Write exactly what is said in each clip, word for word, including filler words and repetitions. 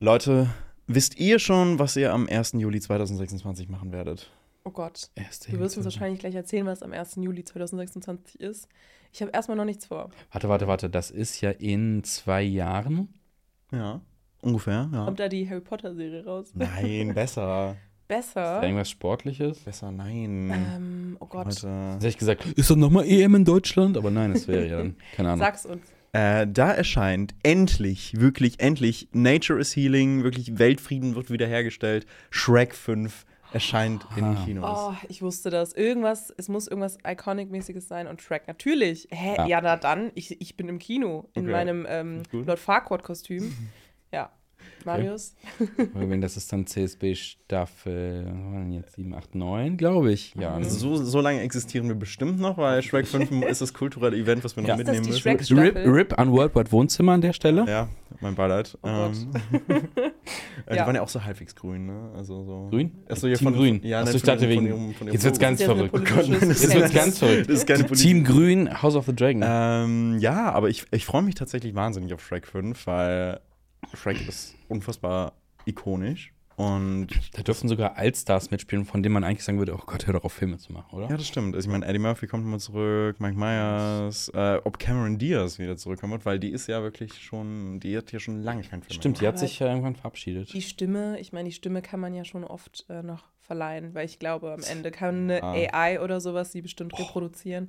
Leute, wisst ihr schon, was ihr am ersten Juli zweitausendsechsundzwanzig machen werdet? Oh Gott, erster du wirst Juli uns wahrscheinlich gleich erzählen, was am ersten Juli zweitausendsechsundzwanzig ist. Ich habe erstmal noch nichts vor. Warte, warte, warte, das ist ja in zwei Jahren. Ja, ungefähr, ja. Kommt da die Harry Potter-Serie raus? Nein, besser. Besser? Ist da irgendwas Sportliches? Besser, nein. Ähm, oh Gott. Leute. Jetzt hätte ich gesagt, ist doch nochmal E M in Deutschland? Aber nein, das wäre ja dann, keine Ahnung. Sag's uns. Äh, da erscheint endlich, wirklich endlich, Nature is Healing, wirklich Weltfrieden wird wiederhergestellt. Shrek fünf erscheint in den Ah. Kinos. Oh, ich wusste das. Irgendwas, es muss irgendwas Iconic-mäßiges sein und Shrek. Natürlich. Hä? Ja. Ja, na dann. Ich, ich bin im Kino in Okay. meinem ähm, Gut. Lord Farquaad-Kostüm. Ja. Marius? Wenn das ist dann C S B Staffel, was war denn jetzt sieben, acht, neun, glaube ich. Ja, Mhm. ne? So, so lange existieren wir bestimmt noch, weil Shrek fünf ist das kulturelle Event, was wir noch Ja. Ist das mitnehmen die müssen. Shrek- RIP, RIP an Worldwide Wohnzimmer an der Stelle. Ja, mein Beileid. Oh Gott. ähm, äh, die Ja. waren ja auch so halbwegs grün, ne? Also so. Grün? Achso, ja, Team von, Grün. Ja, Achso, nein, ich von dachte ihrem- von wegen- ihrem- von ihrem Jetzt wird's Logo. ganz Das ist ja verrückt. eine Oh Gott, nein, das politische ist Jetzt wird's Fan- ganz verrückt. Das ist keine Politik. Team Grün, House of the Dragon. Ähm, ja, aber ich, ich freue mich tatsächlich wahnsinnig auf Shrek fünf, weil Shrek ist unfassbar ikonisch. Und Da dürfen sogar Allstars mitspielen, von denen man eigentlich sagen würde, oh Gott, hör doch auf, Filme zu machen, oder? ja, das stimmt. Also ich meine, Eddie Murphy kommt mal zurück, Mike Myers, äh, ob Cameron Diaz wieder zurückkommen wird, weil die ist ja wirklich schon, die hat ja schon lange keinen Film Stimmt, die mehr hat sich ja irgendwann verabschiedet. Die Stimme, ich meine, die Stimme kann man ja schon oft äh, noch verleihen, weil ich glaube, am Ende kann eine Ah. A I oder sowas die bestimmt reproduzieren.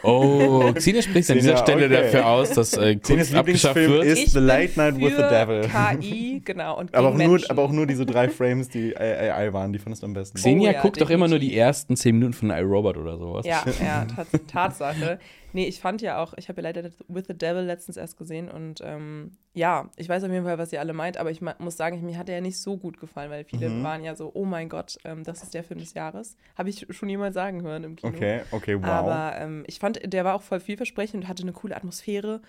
Oh, Xenia spricht an dieser Xenia, Stelle okay. dafür aus, dass äh, Xenias Kunst abgeschafft Lieblingsfilm wird. ist Ich The bin Late Night with the für Devil. K I, genau, und Aber auch, gegen nur, Menschen. aber auch nur diese drei Frames, die A I waren, die fandest du am besten. Xenia Oh ja, guckt doch immer nur die definitiv. ersten zehn Minuten von iRobot oder sowas. Ja, ja, tats Tatsache. Nee, ich fand ja auch, ich habe ja leider With the Devil letztens erst gesehen und ähm, ja, ich weiß auf jeden Fall, was ihr alle meint, aber ich ma- muss sagen, mir hat er ja nicht so gut gefallen, weil viele Mhm. waren ja so, oh mein Gott, ähm, das ist der Film des Jahres. Habe ich schon jemals sagen hören im Kino. Okay, okay, wow. Aber ähm, ich fand, der war auch voll vielversprechend und hatte eine coole Atmosphäre,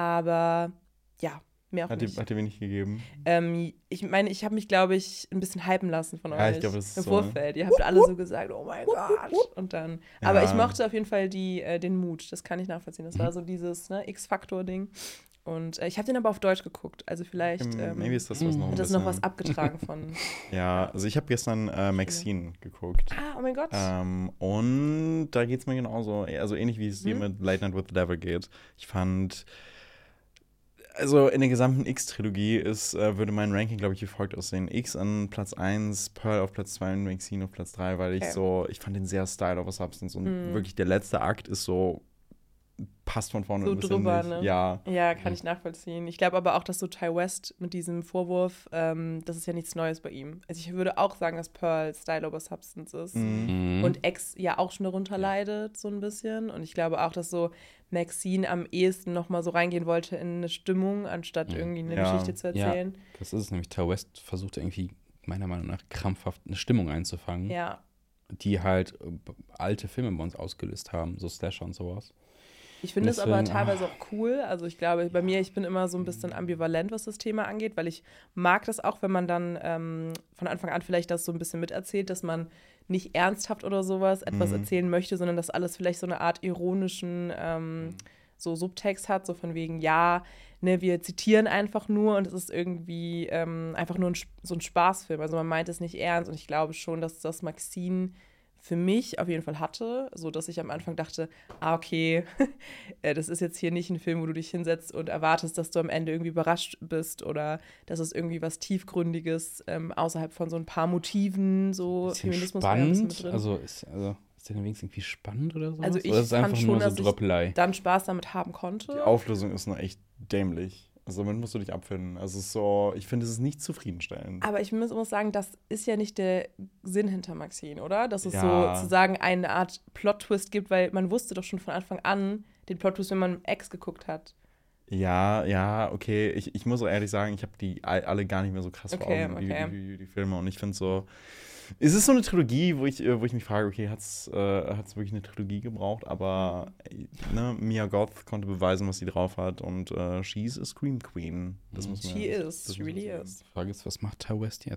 aber ja, mehr auch hat, nicht. dir, hat dir wenig gegeben? Ähm, ich meine, ich habe mich, glaube ich, ein bisschen hypen lassen von Ja, euch ich glaube, das ist im so. Vorfeld. Ihr habt alle so gesagt, oh mein Gott. Und dann, aber Ja. ich mochte auf jeden Fall die, äh, den Mut, das kann ich nachvollziehen. Das war so dieses ne, X-Faktor-Ding. Und äh, ich habe den aber auf Deutsch geguckt, also vielleicht ähm, Maybe ist das was noch ein hat das noch was bisschen- abgetragen von, Ja, also ich habe gestern äh, Maxine geguckt. ah, oh mein Gott. Ähm, und da geht es mir genauso, also ähnlich wie es dir Mhm. mit Late Night with the Devil geht. Ich fand, also in der gesamten X-Trilogie ist, äh, würde mein Ranking, glaube ich, wie folgt aussehen. X an Platz eins, Pearl auf Platz zwei und Maxine auf Platz drei, weil ich Okay. so, ich fand den sehr Style over Substance und Mhm. wirklich der letzte Akt ist so, passt von vorne So bis drüber, hin ne? nicht. Ja. Ja, kann ich nachvollziehen. Ich glaube aber auch, dass so Ty West mit diesem Vorwurf, ähm, das ist ja nichts Neues bei ihm. Also ich würde auch sagen, dass Pearl Style over Substance ist. Mhm. Mhm. Und Ex ja auch schon darunter leidet, so ein bisschen. Und ich glaube auch, dass so Maxine am ehesten noch mal so reingehen wollte in eine Stimmung, anstatt Ja. irgendwie eine Ja. Geschichte zu erzählen. Das ist es nämlich. Ty West versucht irgendwie, meiner Meinung nach, krampfhaft eine Stimmung einzufangen, Ja. die halt äh, alte Filme bei uns ausgelöst haben, so Slasher und sowas. Ich finde es aber Deswegen, teilweise auch cool. Also ich glaube, bei mir, ich bin immer so ein bisschen ambivalent, was das Thema angeht, weil ich mag das auch, wenn man dann ähm, von Anfang an vielleicht das so ein bisschen miterzählt, dass man nicht ernsthaft oder sowas etwas Mhm. erzählen möchte, sondern dass alles vielleicht so eine Art ironischen ähm, so Subtext hat, so von wegen, ja, ne, wir zitieren einfach nur und es ist irgendwie ähm, einfach nur ein, Sp- so ein Spaßfilm. Also man meint es nicht ernst und ich glaube schon, dass das Maxine für mich auf jeden Fall hatte, so dass ich am Anfang dachte, ah, okay, äh, das ist jetzt hier nicht ein Film, wo du dich hinsetzt und erwartest, dass du am Ende irgendwie überrascht bist oder dass es irgendwie was Tiefgründiges ähm, außerhalb von so ein paar Motiven, so Bisschen Feminismus war ja ein bisschen spannend. mit drin. Also ist, also ist der denn wenigstens irgendwie spannend oder so? Also ich oder ist es fand einfach schon, nur so dass ich Droppelei? dann Spaß damit haben Die konnte. Auflösung ist noch echt dämlich. Also damit musst du dich abfinden. Also es ist so, ich finde, es ist nicht zufriedenstellend. Aber ich muss, muss sagen, das ist ja nicht der Sinn hinter Maxine, oder? Dass es Ja. sozusagen eine Art Plot-Twist gibt, weil man wusste doch schon von Anfang an den Plot-Twist, wenn man Ex geguckt hat. Ja, ja, okay. Ich, ich muss auch ehrlich sagen, ich habe die all- alle gar nicht mehr so krass vor Okay, Augen, wie, okay. wie, wie die Filme. Und ich finde so, es ist so eine Trilogie, wo ich, äh, wo ich mich frage, okay, hat es äh, hat's wirklich eine Trilogie gebraucht? Aber äh, ne, Mia Goth konnte beweisen, was sie drauf hat. Und äh, she's a Scream Queen. Das muss man She is, das she muss man really sagen. is. Die Frage ist, was macht Ty West jetzt?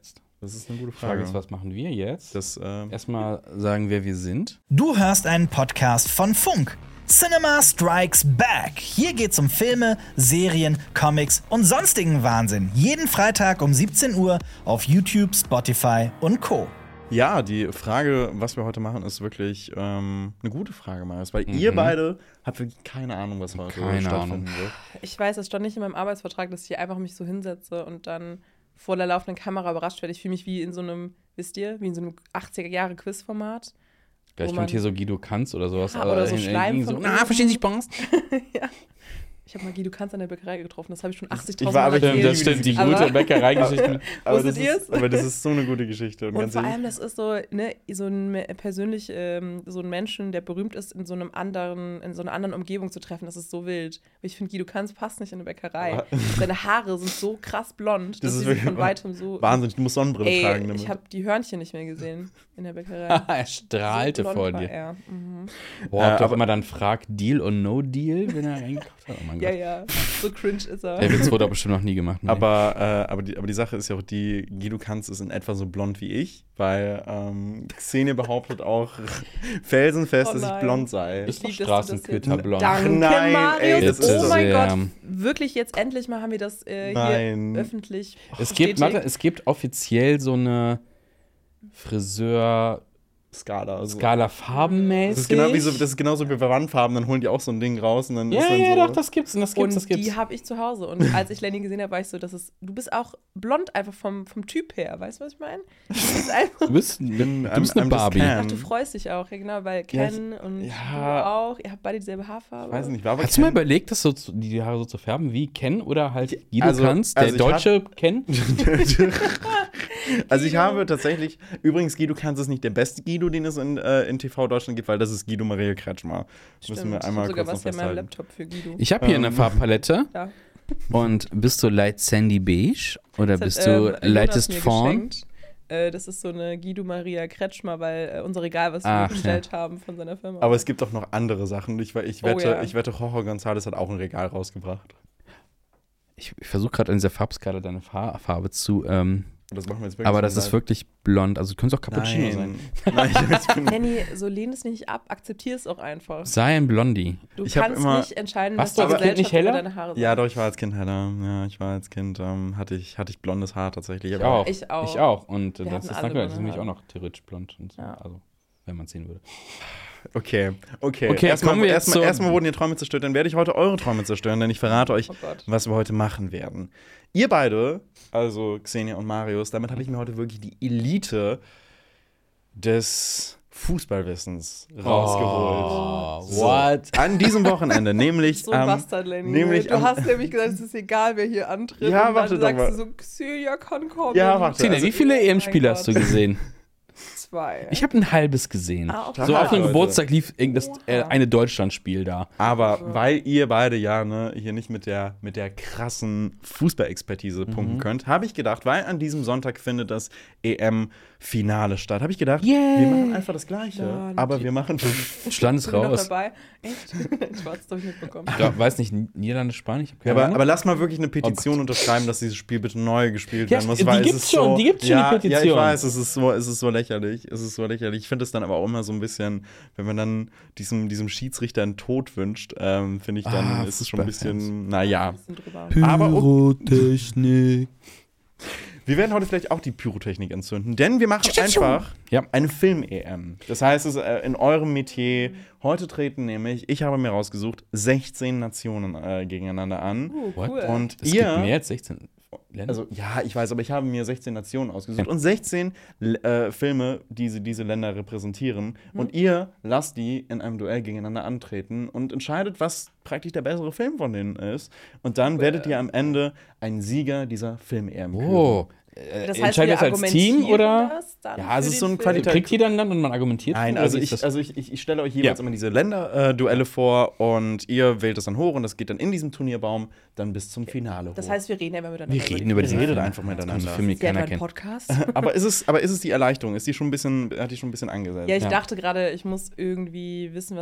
Das ist eine gute Die Frage Frage. ist, was machen wir jetzt? Das, äh, Erstmal sagen, wer wir sind. Du hörst einen Podcast von Funk. Cinema Strikes Back. Hier geht's um Filme, Serien, Comics und sonstigen Wahnsinn. Jeden Freitag um siebzehn Uhr auf YouTube, Spotify und Co. ja, die Frage, was wir heute machen, ist wirklich ähm, eine gute Frage, Marius. Weil ihr beide habt wirklich keine Ahnung, was heute Keine stattfinden Ahnung. wird. Ich weiß, es stand nicht in meinem Arbeitsvertrag, dass ich hier einfach mich so hinsetze und dann vor der laufenden Kamera überrascht werde. Ich fühle mich wie in so einem, wisst ihr, wie in so einem achtziger-Jahre-Quiz-Format. Gleich Wo kommt man- hier so Guido Kanz oder sowas. Ja, aber oder so in- Schleim in- von so, oben. Ah, verstehen Sie Spaß? Ja. Ich habe mal Guido Kanz an der Bäckerei getroffen. Das habe ich schon Ich achtzigtausend war Mal aber- Stimmt, erzählt. das stimmt, die Aber- gute Bäckereigeschichte. Aber das, Wusstet ist, ihr's? aber das ist so eine gute Geschichte. Und, Und ganz vor ehrlich, allem, das ist so, ne, so ein me- persönlich, ähm, so ein Menschen, der berühmt ist, in so einem anderen, in so einer anderen Umgebung zu treffen, das ist so wild. Ich finde, Guido Kanz passt nicht in eine Bäckerei. Aber- Seine Haare sind so krass blond, Das dass ist sie wirklich von weitem so. Wahnsinn, ich muss Sonnenbrille Ey, tragen damit. ich habe die Hörnchen nicht mehr gesehen in der Bäckerei. er strahlte So blond vor war dir. er. Mhm. Boah, Äh, ob doch aber- immer dann fragt, Deal or No Deal, wenn er reingekauft hat. Oh mein Ja, Gott. ja, so cringe ist er. Der Witz wurde auch bestimmt noch nie gemacht. Ne? Aber, äh, aber, die, aber die Sache ist ja auch die, Guido Kanz ist in etwa so blond wie ich, weil ähm, Xenia behauptet auch felsenfest, Oh dass ich nein. blond sei. Bist du lieb, dass du das Straßenköter jetzt- blond? Danke, nein, Marius. ey, das oh ist mein sehr- Gott, wirklich jetzt endlich mal haben wir das äh, Nein. hier öffentlich Es gibt, bestätigt. warte, es gibt offiziell so eine Friseur-Skala Skala. Also. farbenmäßig. Das ist, genau wie so, das ist genauso wie bei Wandfarben, dann holen die auch so ein Ding raus und dann ja, ist dann ja, so. doch, das gibt's und das gibt's, Und das gibt's. die habe ich zu Hause. Und als ich Lenny gesehen habe, war ich so, dass es, du bist auch blond einfach vom, vom Typ her. Weißt du, was ich meine? Du bist einfach, Du bist, du bin- bist I'm- eine I'm just Barbie. Ken. ach, du freust dich auch, ja genau, weil Ja, Ken und ja. du auch, ihr habt beide dieselbe Haarfarbe. Ich weiß nicht, war aber Hast du mal Ken- überlegt, das so zu, die Haare so zu färben wie Ken oder halt Guido also- Kanz, der also ich deutsche Ken? Also ich habe tatsächlich, übrigens Guido Kanz ist nicht der beste Guido, den es in, äh, in T V Deutschland gibt, weil das ist Guido Maria Kretschmer. Stimmt. Müssen wir Ich einmal hab sogar kurz noch was hier in meinem festhalten. Laptop für Guido. Ich habe hier Ähm. eine Farbpalette. Ja. Und bist du Light Sandy Beige oder Das bist hat, du ähm, Jonas Lightest mir Fawn? geschenkt. Äh, das ist so eine Guido Maria Kretschmer, weil äh, unser Regal, was wir Ach, bestellt haben von seiner Firma. Aber es gibt auch noch andere Sachen. Ich, ich Oh, wette, ja. ich wette, Jorge González hat auch ein Regal rausgebracht. Ich, ich versuche gerade an dieser Farbskala deine Fa- Farbe zu. Ähm, Und das machen wir jetzt wirklich aber so das ist live. wirklich blond. Also könnte es auch Cappuccino sein. Nein. Nein, ich bin, Lenny, so lehn es nicht ab, akzeptier es auch einfach. Sei ein Blondie. Du Ich hab kannst immer- nicht entscheiden, Warst was du die als Kind nicht Gesellschaft über heller? deine Haare sagt. ja, doch, ich war als Kind heller. Ja, ich war als Kind, ähm, hatte, ich, hatte ich blondes Haar tatsächlich. Ich Aber auch. Ich auch. Ich auch. Und äh, Wir das hatten ist alle dann gehört. Das ist blonde nämlich auch Haare. noch theoretisch blond. Und so. Ja. Also, wenn man es sehen würde. Okay, okay. Okay, erstmal, kommen wir jetzt erstmal, zur- erstmal wurden die Träume zerstört, dann werde ich heute eure Träume zerstören, denn ich verrate euch, Oh Gott. was wir heute machen werden. Ihr beide, also Xenia und Marius, damit habe ich mir heute wirklich die Elite des Fußballwissens rausgeholt. Oh, So. what? An diesem Wochenende, nämlich So ein am- Bastard, Lenny. nämlich du am- hast nämlich gesagt, es ist egal, wer hier antritt. Ja, und warte dann doch sagst mal. du so, Xenia kann kommen. Ja, warte. Tina, Also- wie viele E M-Spiele Oh mein hast du Gott. gesehen? Zwei. Ich habe ein halbes gesehen. Ah, okay. So auf einem Leute. Geburtstag lief irgendwas, äh, Oha. eine Deutschlandspiel da. Aber weil ihr beide ja ne, hier nicht mit der, mit der krassen Fußballexpertise Mhm. punkten könnt, habe ich gedacht, weil an diesem Sonntag findet das E M-Finale statt, habe ich gedacht, Yay. wir machen einfach das Gleiche, Ja, aber wir machen Stand ist Bist du noch raus. dabei? Echt? Schwarz habe ich mitbekommen. Ich glaub, weiß nicht, Niederlande, Spanien? Ich hab Ja, keine aber, Ahnung. aber lass mal wirklich eine Petition Oh unterschreiben, dass dieses Spiel bitte neu gespielt Ja, werden muss. die weil es gibt's ist schon, so, die gibt's schon, ja, die Petition. Ja, ich weiß, es ist so, es ist so lächerlich. Es ist so lächerlich. Ich finde es dann aber auch immer so ein bisschen, wenn man dann diesem, diesem Schiedsrichter einen Tod wünscht, ähm, finde ich, dann Ah, ist es schon ein Fußballfans. bisschen, naja. Bisschen drüber. Aber Pyrotechnik. Wir werden heute vielleicht auch die Pyrotechnik entzünden, denn wir machen einfach Ja. eine Film-E M. Das heißt, es ist äh, in eurem Metier. Heute treten nämlich, ich habe mir rausgesucht, sechzehn Nationen äh, gegeneinander an. Uh, What? cool. Und Es ihr, gibt mehr als sechzehn Länder. also ja, ich weiß, aber ich habe mir sechzehn Nationen ausgesucht Ja. und sechzehn äh, Filme, die sie, diese Länder repräsentieren. Mhm. Und ihr lasst die in einem Duell gegeneinander antreten und entscheidet, was praktisch der bessere Film von denen ist. Und dann werdet ihr am Ende einen Sieger dieser Film-E M küren. oh. Äh, Das heißt, entscheidet wir das als Team argumentieren oder? das dann Ja, es für ist den so ein Film? Qualita- Kriegt jeder ein Land und man argumentiert? Nein, oder also wie ist ich, das? also ich, ich, ich stelle euch jeweils Ja. immer diese Länder-Duelle vor und ihr wählt es dann hoch und das geht dann in diesem Turnierbaum dann bis zum Finale hoch. Das heißt, wir reden ja immer miteinander. Wir reden über Ihr diese redet Filme. einfach Das kommt miteinander. so Film, die Das ist ja keiner ein kennt. Podcast. aber ist es, aber ist es die Erleichterung? Ist die schon ein bisschen, hat die schon ein bisschen angesetzt? Ja, ich Ja. dachte gerade, ich muss irgendwie wissen, was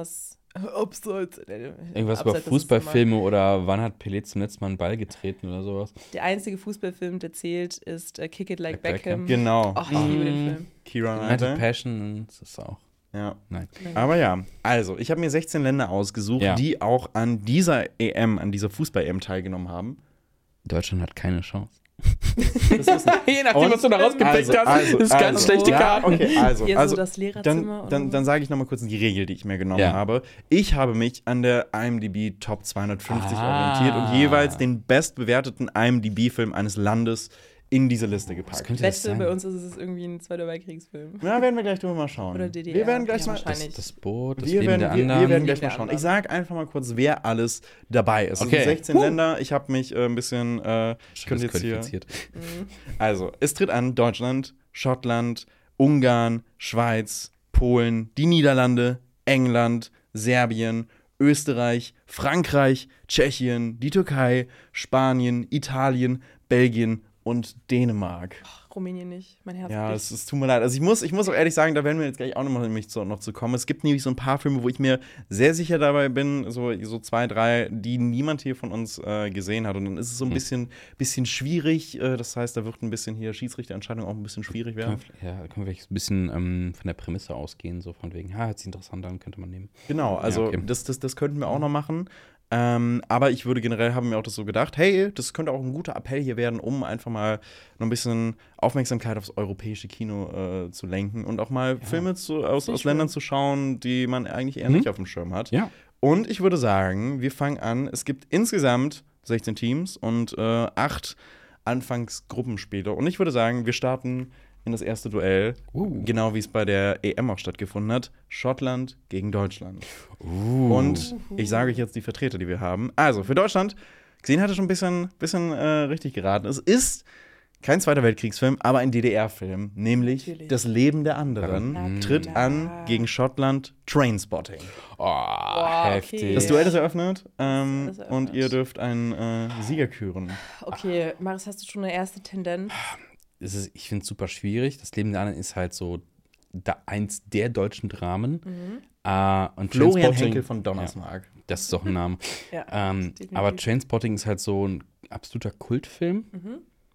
Abseits. Irgendwas über Fußballfilme oder wann hat Pelé zum letzten Mal einen Ball getreten oder sowas. Der einzige Fußballfilm, der zählt, ist uh, Kick It Like Beckham. Genau. Ach, ich liebe den Film. Keira United Knightley. Passion, das ist auch. Ja. Nein. Aber ja, also, ich habe mir sechzehn Länder ausgesucht, Ja. die auch an dieser E M, an dieser Fußball-E M teilgenommen haben. Deutschland hat keine Chance. Das ist Je nachdem, Und- was du da rausgepickt also, hast, also, ist ganz also, schlechte ja, Karten. Okay, also, Hier also so das Lehrerzimmer. dann, oder dann, so. dann sage ich nochmal kurz die Regel, die ich mir genommen Ja. habe. Ich habe mich an der I M D B Top zweihundertfünfzig Ah. orientiert und jeweils den bestbewerteten I M D B-Film eines Landes in diese Liste Was gepackt. könnte das Wette, sein? bei uns ist es irgendwie ein Zweiter Weltkriegsfilm. Ja, werden wir gleich drüber mal schauen. Oder D D R. Wir werden gleich Ja, mal wahrscheinlich. Das, das Boot, das Wir Leben werden, der wir, anderen. wir werden gleich Leben mal der schauen. anderen. Ich sage einfach mal kurz, wer alles dabei ist. Es Okay. sind sechzehn Huh. Länder. Ich habe mich äh, ein bisschen äh, ich könnte jetzt hier. Qualifiziert. Also, es tritt an Deutschland, Schottland, Ungarn, Schweiz, Polen, die Niederlande, England, Serbien, Österreich, Frankreich, Tschechien, die Türkei, Spanien, Italien, Belgien und Dänemark. Rumänien nicht. Mein Herz Ja, bricht. es, es tut mir leid. Also ich muss, ich muss auch ehrlich sagen, da werden wir jetzt gleich auch noch, mal nämlich zu, noch zu kommen. Es gibt nämlich so ein paar Filme, wo ich mir sehr sicher dabei bin, so, so zwei, drei, die niemand hier von uns äh, gesehen hat. Und dann ist es so ein Hm. bisschen, bisschen schwierig. Äh, das heißt, da wird ein bisschen hier Schiedsrichterentscheidung auch ein bisschen schwierig werden. Können wir- Ja, da können wir vielleicht ein bisschen ähm, von der Prämisse ausgehen, so von wegen, ha, hört sich interessant an, könnte man nehmen. Genau, also Ja, okay. das, das, das könnten wir auch noch machen. Ähm, aber ich würde generell, haben wir auch das so gedacht, hey, das könnte auch ein guter Appell hier werden, um einfach mal noch ein bisschen Aufmerksamkeit aufs europäische Kino äh, zu lenken und auch mal Filme zu, aus, Finde aus ich Ländern schön. zu schauen, die man eigentlich eher Mhm. nicht auf dem Schirm hat. Ja. Und ich würde sagen, wir fangen an. Es gibt insgesamt sechzehn Teams und äh, acht Anfangsgruppenspiele. Und ich würde sagen, wir starten in das erste Duell, Uh. genau wie es bei der E M auch stattgefunden hat. Schottland gegen Deutschland. Uh. Und ich sage euch jetzt die Vertreter, die wir haben. Also für Deutschland, gesehen hatte schon ein bisschen, bisschen äh, richtig geraten. Es ist kein Zweiter Weltkriegsfilm, aber ein D D R-Film, nämlich Natürlich. Das Leben der anderen, Na tritt klar. an gegen Schottland Trainspotting. Oh, okay. heftig. Das Duell ist eröffnet, ähm, Das ist eröffnet. und ihr dürft einen äh, Sieger küren. Okay, Maris, hast du schon eine erste Tendenz? Es ist, ich finde es super schwierig. Das Leben der anderen ist halt so da eins der deutschen Dramen. Äh, und Florian Trainspotting- Henkel von Donnersmarck. Das ist doch ein Name. Ja, ähm, definitiv. aber Trainspotting ist halt so ein absoluter Kultfilm. Mhm.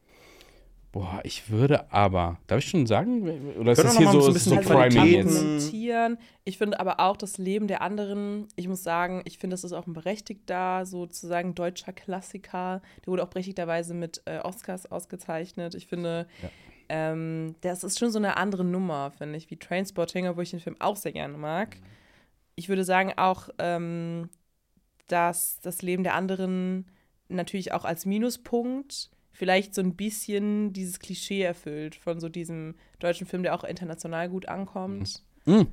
Boah, ich würde aber, darf ich schon sagen? Oder ist Können das wir hier noch mal so, so ein ist bisschen so die Also Priming Qualitäten- jetzt? argumentieren. Ich finde aber auch das Leben der anderen, ich muss sagen, ich finde, das ist auch ein berechtigter, sozusagen deutscher Klassiker. Der wurde auch berechtigterweise mit äh, Oscars ausgezeichnet. Ich finde, Ja. ähm, das ist schon so eine andere Nummer, finde ich, wie Trainspotting, obwohl ich den Film auch sehr gerne mag. Ich würde sagen auch, ähm, dass das Leben der anderen natürlich auch als Minuspunkt vielleicht so ein bisschen dieses Klischee erfüllt von so diesem deutschen Film, der auch international gut ankommt. Mhm.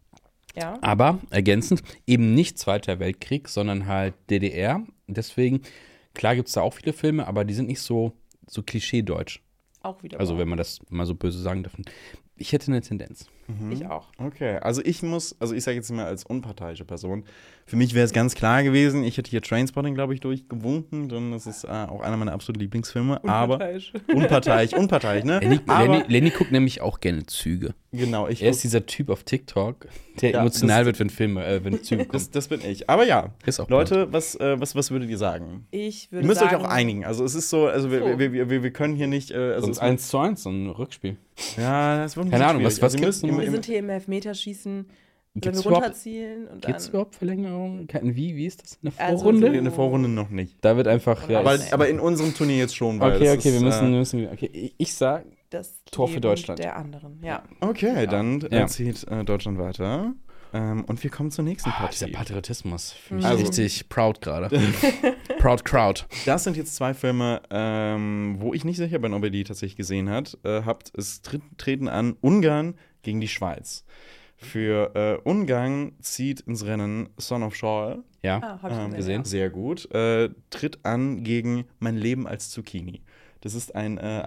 Ja. Aber ergänzend, eben nicht Zweiter Weltkrieg, sondern halt D D R. Deswegen, klar gibt es da auch viele Filme, aber die sind nicht so, so klischee-deutsch. Auch wieder. Also wahr. wenn man das mal so böse sagen darf. Ich hätte eine Tendenz. Ich auch. Okay, also ich muss, also ich sage jetzt mal als unparteiische Person, für mich wäre es ganz klar gewesen, ich hätte hier Trainspotting, glaube ich, durchgewunken, denn das ist äh, auch einer meiner absoluten Lieblingsfilme, aber Unparteiisch. unparteiisch, unparteiisch, ne? Lenny, aber, Lenny, Lenny guckt nämlich auch gerne Züge. genau, ich Er ist dieser Typ auf TikTok, der Ja, emotional das- wird, wenn Filme, äh, wenn Züge kommen. das, das bin ich. Aber ja, Ist auch Leute, was, äh, was, was würdet ihr sagen? Ich würde Ihr müsst sagen, euch auch einigen. Also es ist so, also wir, So. wir, wir, wir, wir können hier nicht, äh, also Sonst es- eins zu eins, so ein Rückspiel. ja, das wird ein Keine bisschen Ahnung, was- schwierig. was also, ihr gibt's müsst im, wir im, sind hier im Elfmeterschießen, sollen Gibt's wir überhaupt- runterzielen und Geht's dann. überhaupt Verlängerung? Kein- Wie, wie ist das in der Also Vorrunde? so- in der Vorrunde noch nicht. Da wird einfach, ja, Aber, Weiß nicht. aber in unserem Turnier jetzt schon, weil okay, das okay, ist, wir müssen, äh, wir müssen okay, ich- ich sag, Das Tor für Leben Deutschland. Der anderen, ja. Okay, dann äh, Ja. zieht äh, Deutschland weiter. Ähm, und wir kommen zur nächsten ah, dieser Partie. Patriotismus, fühle mich Also- richtig proud gerade. Proud Crowd. Das sind jetzt zwei Filme, ähm, wo ich nicht sicher bin, ob ihr die tatsächlich gesehen hat, äh, habt. Es tritt, treten an Ungarn gegen die Schweiz. Für äh, Ungarn zieht ins Rennen Son of Saul. Ja, Ah, hab ich Ähm, gesehen. gesehen. Sehr gut. Äh, tritt an gegen Mein Leben als Zucchini. Das ist ein äh,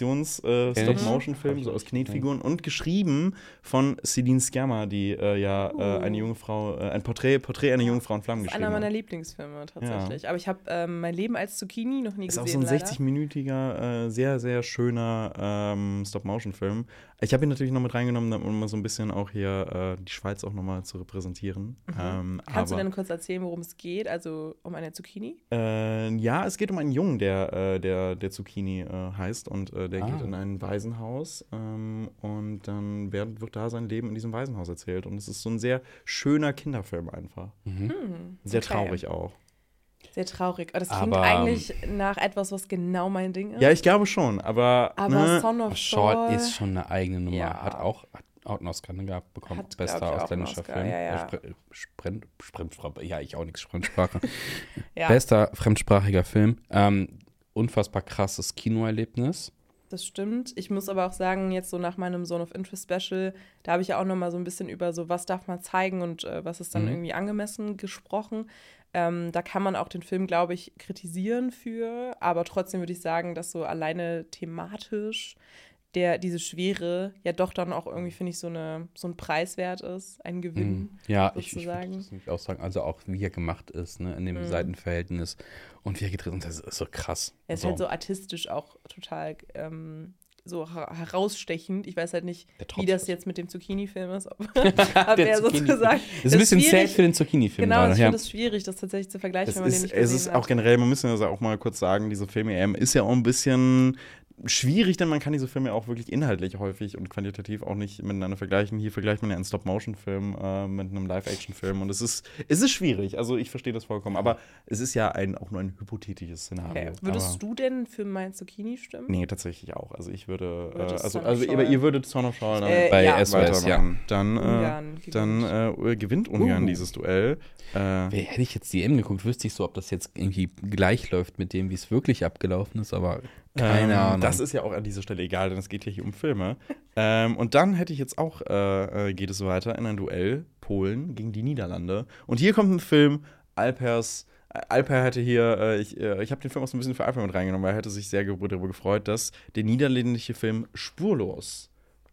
Animations-Stop-Motion-Film, äh, so aus Knetfiguren und geschrieben von Celine Sciamma, die äh, ja Uh. äh, eine junge Frau, äh, ein Porträt, Porträt einer jungen Frau in Flammen Das ist geschrieben einer meiner hat. Lieblingsfilme tatsächlich. Aber ich habe ähm, mein Leben als Zucchini noch nie Ist auch gesehen. so ein leider. sechzig-minütiger, äh, sehr, sehr schöner ähm, Stop-Motion-Film. Ich habe ihn natürlich noch mit reingenommen, um mal so ein bisschen auch hier äh, die Schweiz auch nochmal zu repräsentieren. Mhm. Ähm, Kannst aber, du denn kurz erzählen, worum es geht? Also um eine Zucchini? Äh, ja, es geht um einen Jungen, der, äh, der, der Zucchini äh, heißt und äh, der Ah. geht in ein Waisenhaus ähm, und dann wird, wird da sein Leben in diesem Waisenhaus erzählt. Und es ist so ein sehr schöner Kinderfilm einfach. Mhm. Hm, Sehr okay. traurig auch. Sehr traurig. Aber das klingt Aber- eigentlich nach etwas, was genau mein Ding ist. Ja, ich glaube schon, aber. Aber ne, Son of Short Saul ist schon eine eigene Nummer. Ja. Hat auch, hat auch einen Oscar gehabt bekommen. Hat, glaub Bester ich, auch einen ausländischer Oscar, Film. ja, ja. Äh, Spre Sprint, Fremdsprache. Ja, ich auch nichts Fremdsprache. ja, Bester fremdsprachiger Film. Ähm, unfassbar krasses Kinoerlebnis. das stimmt. Ich muss aber auch sagen, jetzt so nach meinem Zone of Interest Special, da habe ich ja auch noch mal so ein bisschen über so, was darf man zeigen und äh, was ist dann Mhm. irgendwie angemessen gesprochen. Ähm, da kann man auch den Film, glaube ich, kritisieren für, aber trotzdem würde ich sagen, dass so alleine thematisch der, diese Schwere ja doch dann auch irgendwie, finde ich, so, eine, so ein Preiswert ist, ein Gewinn. Mhm. Ja, ich, ich sozusagen. würde das nämlich auch sagen. Also auch wie er gemacht ist, ne, in dem Mhm. Seitenverhältnis und wie er gedreht ist. Das ist so krass. Er ist Also, halt so artistisch auch total ähm, so her herausstechend. Ich weiß halt nicht, Der wie das Tropf. jetzt mit dem Zucchini-Film ist. Ob, ob er Zucchini-Film. sozusagen. Das ist ein bisschen sad schwierig. für den Zucchini-Film Genau, gerade. ich Ja. finde es schwierig, das tatsächlich zu vergleichen, Es wenn man den ist, nicht es gesehen ist hat. auch generell, man muss ja das auch mal kurz sagen, diese Filme E M ist ja auch ein bisschen schwierig, denn man kann diese Filme auch wirklich inhaltlich häufig und qualitativ auch nicht miteinander vergleichen. Hier vergleicht man ja einen Stop-Motion-Film äh, mit einem Live-Action-Film und es ist, es ist schwierig. Also ich verstehe das vollkommen, aber es ist ja ein, auch nur ein hypothetisches Szenario. Okay. Würdest aber, du denn für mein Zucchini stimmen? Nee, tatsächlich auch. Also ich würde, äh, Würdest also, Son of also Saul- aber ihr würdet Son of Saul Äh, Bei ja. S O S, ja. weitermachen. Dann, äh, Ungarn gewinnt. dann äh, gewinnt Ungarn Uh. dieses Duell. Äh, Wer- Hätte ich jetzt die E M geguckt, wüsste ich so, ob das jetzt irgendwie gleich läuft mit dem, wie es wirklich abgelaufen ist, aber keine ähm, Ahnung. Das ist ja auch an dieser Stelle egal, denn es geht ja hier um Filme. ähm, und dann hätte ich jetzt auch, äh, äh, geht es weiter in ein Duell Polen gegen die Niederlande. Und hier kommt ein Film, Alpers. äh, Alper hätte hier, äh, ich, äh, ich habe den Film auch so ein bisschen für Alper mit reingenommen, weil er hätte sich sehr ge- darüber gefreut, dass der niederländische Film Spurlos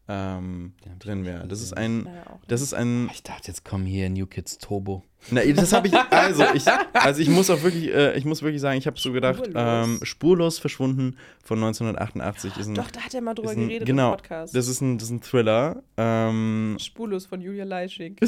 ähm, Den hab ich drin nicht wäre. Das ist gesehen. ein, Naja, auch nicht. das ist ein Ich dachte, jetzt kommen hier New Kids Turbo. Na, das habe ich, also ich, also ich muss auch wirklich, äh, ich muss wirklich sagen, ich habe so gedacht, Spurlos. ähm, Spurlos verschwunden von neunzehnhundertachtundachtzig ist ein, Doch, da hat er mal drüber ist ein geredet genau, im Podcast. das ist ein, das ist ein Thriller. Ähm, Spurlos von Julia Leischig.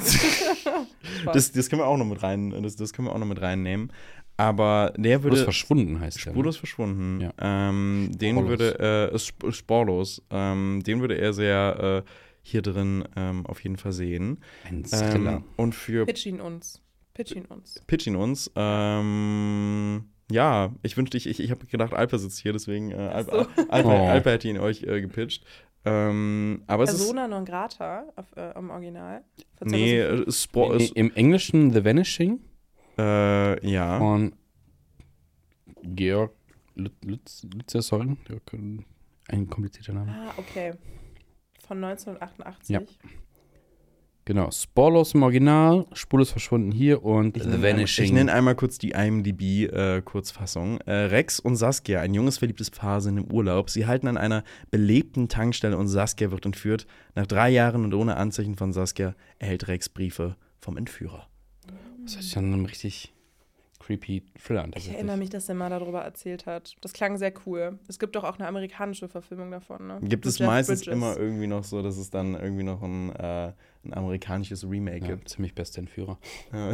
das, das können wir auch noch mit rein, das, das können wir auch noch mit reinnehmen. Aber der Spurlos würde verschwunden heißt der. Spurlos verschwunden. Ja. Ähm, den Sporlos. würde äh, Sp Sporlos. Ähm, den würde er sehr äh, hier drin ähm, auf jeden Fall sehen. Ein Thriller. Ähm, und für Pitch ihn uns. Pitch ihn uns. Pitch ihn uns. Ähm, ja, ich wünschte, ich, ich, ich habe gedacht, Alper sitzt hier, deswegen äh, Alper, so. Alper, Oh. Alper hätte ihn euch äh, gepitcht. Ähm, aber es ist. Persona non grata auf, äh, am Original. Von Nee, zweitausendfünf. äh, Spor Nee, ist, Im Englischen The Vanishing äh, ja. von Georg Lutz, Lutzer, sorry. Ein komplizierter Name. Ah, okay. Von neunzehnhundertachtundachtzig. Ja. Genau. Sporlos im Original, Spurlos verschwunden hier und Ich The nenne, einmal, Vanishing. ich nenne einmal kurz die I M D B-Kurzfassung. Äh, Rex und Saskia, ein junges, verliebtes Paar, sind im Urlaub. Sie halten an einer belebten Tankstelle und Saskia wird entführt. Nach drei Jahren und ohne Anzeichen von Saskia erhält Rex Briefe vom Entführer. Das ist ja ein richtig creepy Thriller. Ich erinnere mich, dass er mal darüber erzählt hat. Das klang sehr cool. Es gibt doch auch eine amerikanische Verfilmung davon, ne? Gibt Mit es Jeff meistens Bridges. immer irgendwie noch so, dass es dann irgendwie noch ein, äh, ein amerikanisches Remake Ja, gibt. ziemlich bester Entführer. Ja.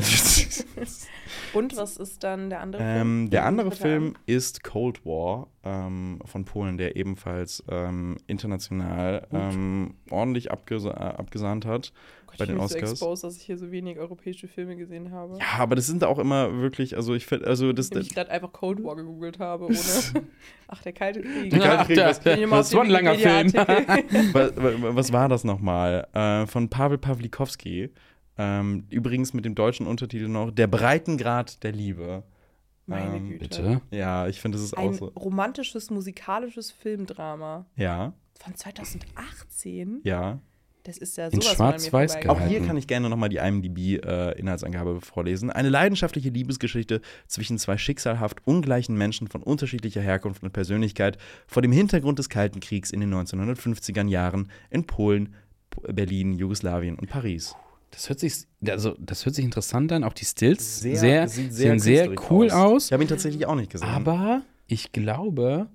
Und was ist dann der andere Film? ähm, der andere Bitte Film an. ist Cold War ähm, von Polen, der ebenfalls ähm, international ähm, ordentlich abgesa äh, abgesahnt hat. Oh Gott, bei ich den bin so Oscars. exposed, dass ich hier so wenig europäische Filme gesehen habe. Ja, aber das sind auch immer wirklich, also ich finde, also das, Indem ich gerade einfach Cold War gegoogelt habe, ohne. Ach, der Kalte Krieg. Der Kalte Krieg, was- Bin ich mal auf das war ein den langer Film. Wikipedia-Artikel. was, wa- was war das nochmal? Äh, von Pavel Pawlikowski. Ähm, übrigens mit dem deutschen Untertitel noch Der Breitengrad der Liebe. Meine Ähm, Güte. Bitte? Ja, ich finde, das ist auch Ein so. romantisches, musikalisches Filmdrama Ja, von zweitausendachtzehn. ja. Das ist ja In sowas von an mir Schwarz-Weiß vorbeigegangen. Auch hier gehalten. kann ich gerne nochmal die I M D B-Inhaltsangabe vorlesen. Eine leidenschaftliche Liebesgeschichte zwischen zwei schicksalhaft ungleichen Menschen von unterschiedlicher Herkunft und Persönlichkeit vor dem Hintergrund des Kalten Kriegs in den neunzehnhundertfünfziger Jahren in Polen, P- Berlin, Jugoslawien und Paris. Das hört sich, also, das hört sich interessant an. Auch die Stills Sehr- sehr, sieht sehen sehr künstlerisch cool aus. aus. Ich habe ihn tatsächlich auch nicht gesehen. Aber ich glaube,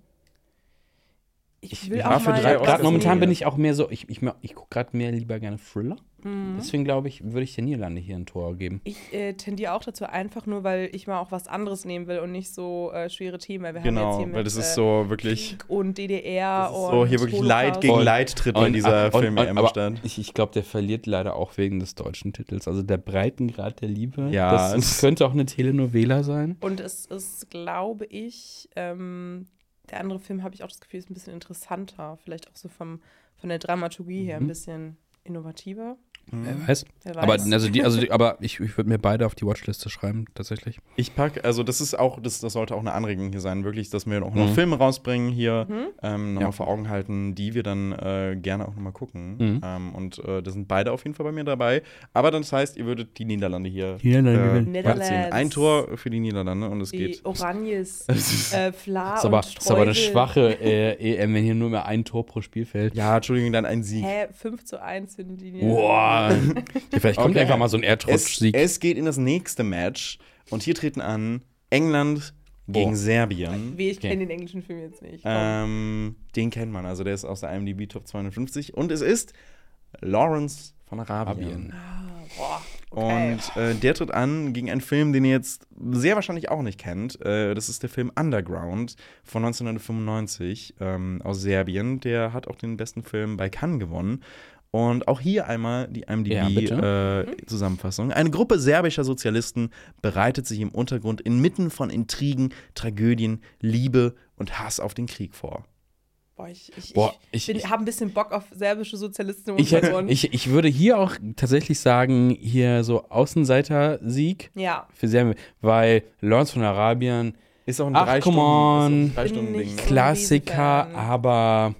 Ich will war auch für mal drei etwas gerade momentan sehen. bin ich auch mehr so, ich, ich, ich gucke gerade mehr lieber gerne Thriller. Mhm. Deswegen glaube ich, würde ich der Niederlande hier ein Tor geben. Ich äh, tendiere auch dazu, einfach nur, weil ich mal auch was anderes nehmen will und nicht so äh, schwere Themen. Weil wir haben jetzt Genau, hier mit, weil das ist äh, so wirklich Krieg und D D R das ist und so hier wirklich Leid Holocaust. gegen Und- Leid tritt bei dieser Film und, im aber Stand. ich, ich glaube, der verliert leider auch wegen des deutschen Titels. Also der Breitengrad der Liebe. Ja, das, das- das könnte auch eine Telenovela sein. Und es ist, glaube ich, ähm, der andere Film, habe ich auch das Gefühl, ist ein bisschen interessanter. Vielleicht auch so vom, von der Dramaturgie her ein Mhm. bisschen innovativer. Wer weiß. Wer Aber, weiß. also die, also die, aber ich, ich würde mir beide auf die Watchliste schreiben, tatsächlich. Ich packe, also das ist auch, das, das sollte auch eine Anregung hier sein, wirklich, dass wir auch noch Mhm. Filme rausbringen hier, Mhm. ähm, nochmal Ja. vor Augen halten, die wir dann äh, gerne auch nochmal gucken. Mhm. Ähm, und äh, da sind beide auf jeden Fall bei mir dabei. Aber das heißt, ihr würdet die Niederlande hier Die Niederlande äh, gewinnen. Netherlands. ziehen. Ein Tor für die Niederlande und es Die geht. Oranjes, Es ist- äh, Fla Das ist aber, und das ist aber eine Streusel. schwache äh, E M, wenn hier nur mehr ein Tor pro Spiel fällt. Ja, Entschuldigung, dann ein Sieg. Hä, fünf zu eins für die Boah. Ja, vielleicht kommt Okay. einfach mal so ein Es, Erdrutsch-Sieg. es geht in das nächste Match und hier treten an England gegen Boah. Serbien. Weh, ich Okay. kenne den englischen Film jetzt nicht. Ähm, den kennt man, also der ist aus der I M D B Top zweihundertfünfzig und es ist Lawrence von Arabien. Arabien. Ah, boah, okay. Und äh, der tritt an gegen einen Film, den ihr jetzt sehr wahrscheinlich auch nicht kennt. Äh, das ist der Film Underground von neunzehnhundertfünfundneunzig ähm, aus Serbien. Der hat auch den besten Film bei Cannes gewonnen. Und auch hier einmal die I M D Ja, B-Zusammenfassung. Eine Gruppe serbischer Sozialisten bereitet sich im Untergrund inmitten von Intrigen, Tragödien, Liebe und Hass auf den Krieg vor. Boah, ich, ich, Boah, ich, ich- bin- ich- habe ein bisschen Bock auf serbische Sozialisten im Ich, hätte, Untergrund. ich, ich würde hier auch tatsächlich sagen, hier so Außenseiter-Sieg Ja, für Serbien, weil Lawrence von Arabien, Ist auch ein Ach, drei come Stunden, on. ist auch ein drei Bin Stunden Ding. nicht Ne? so- Klassiker, Riesenfan. aber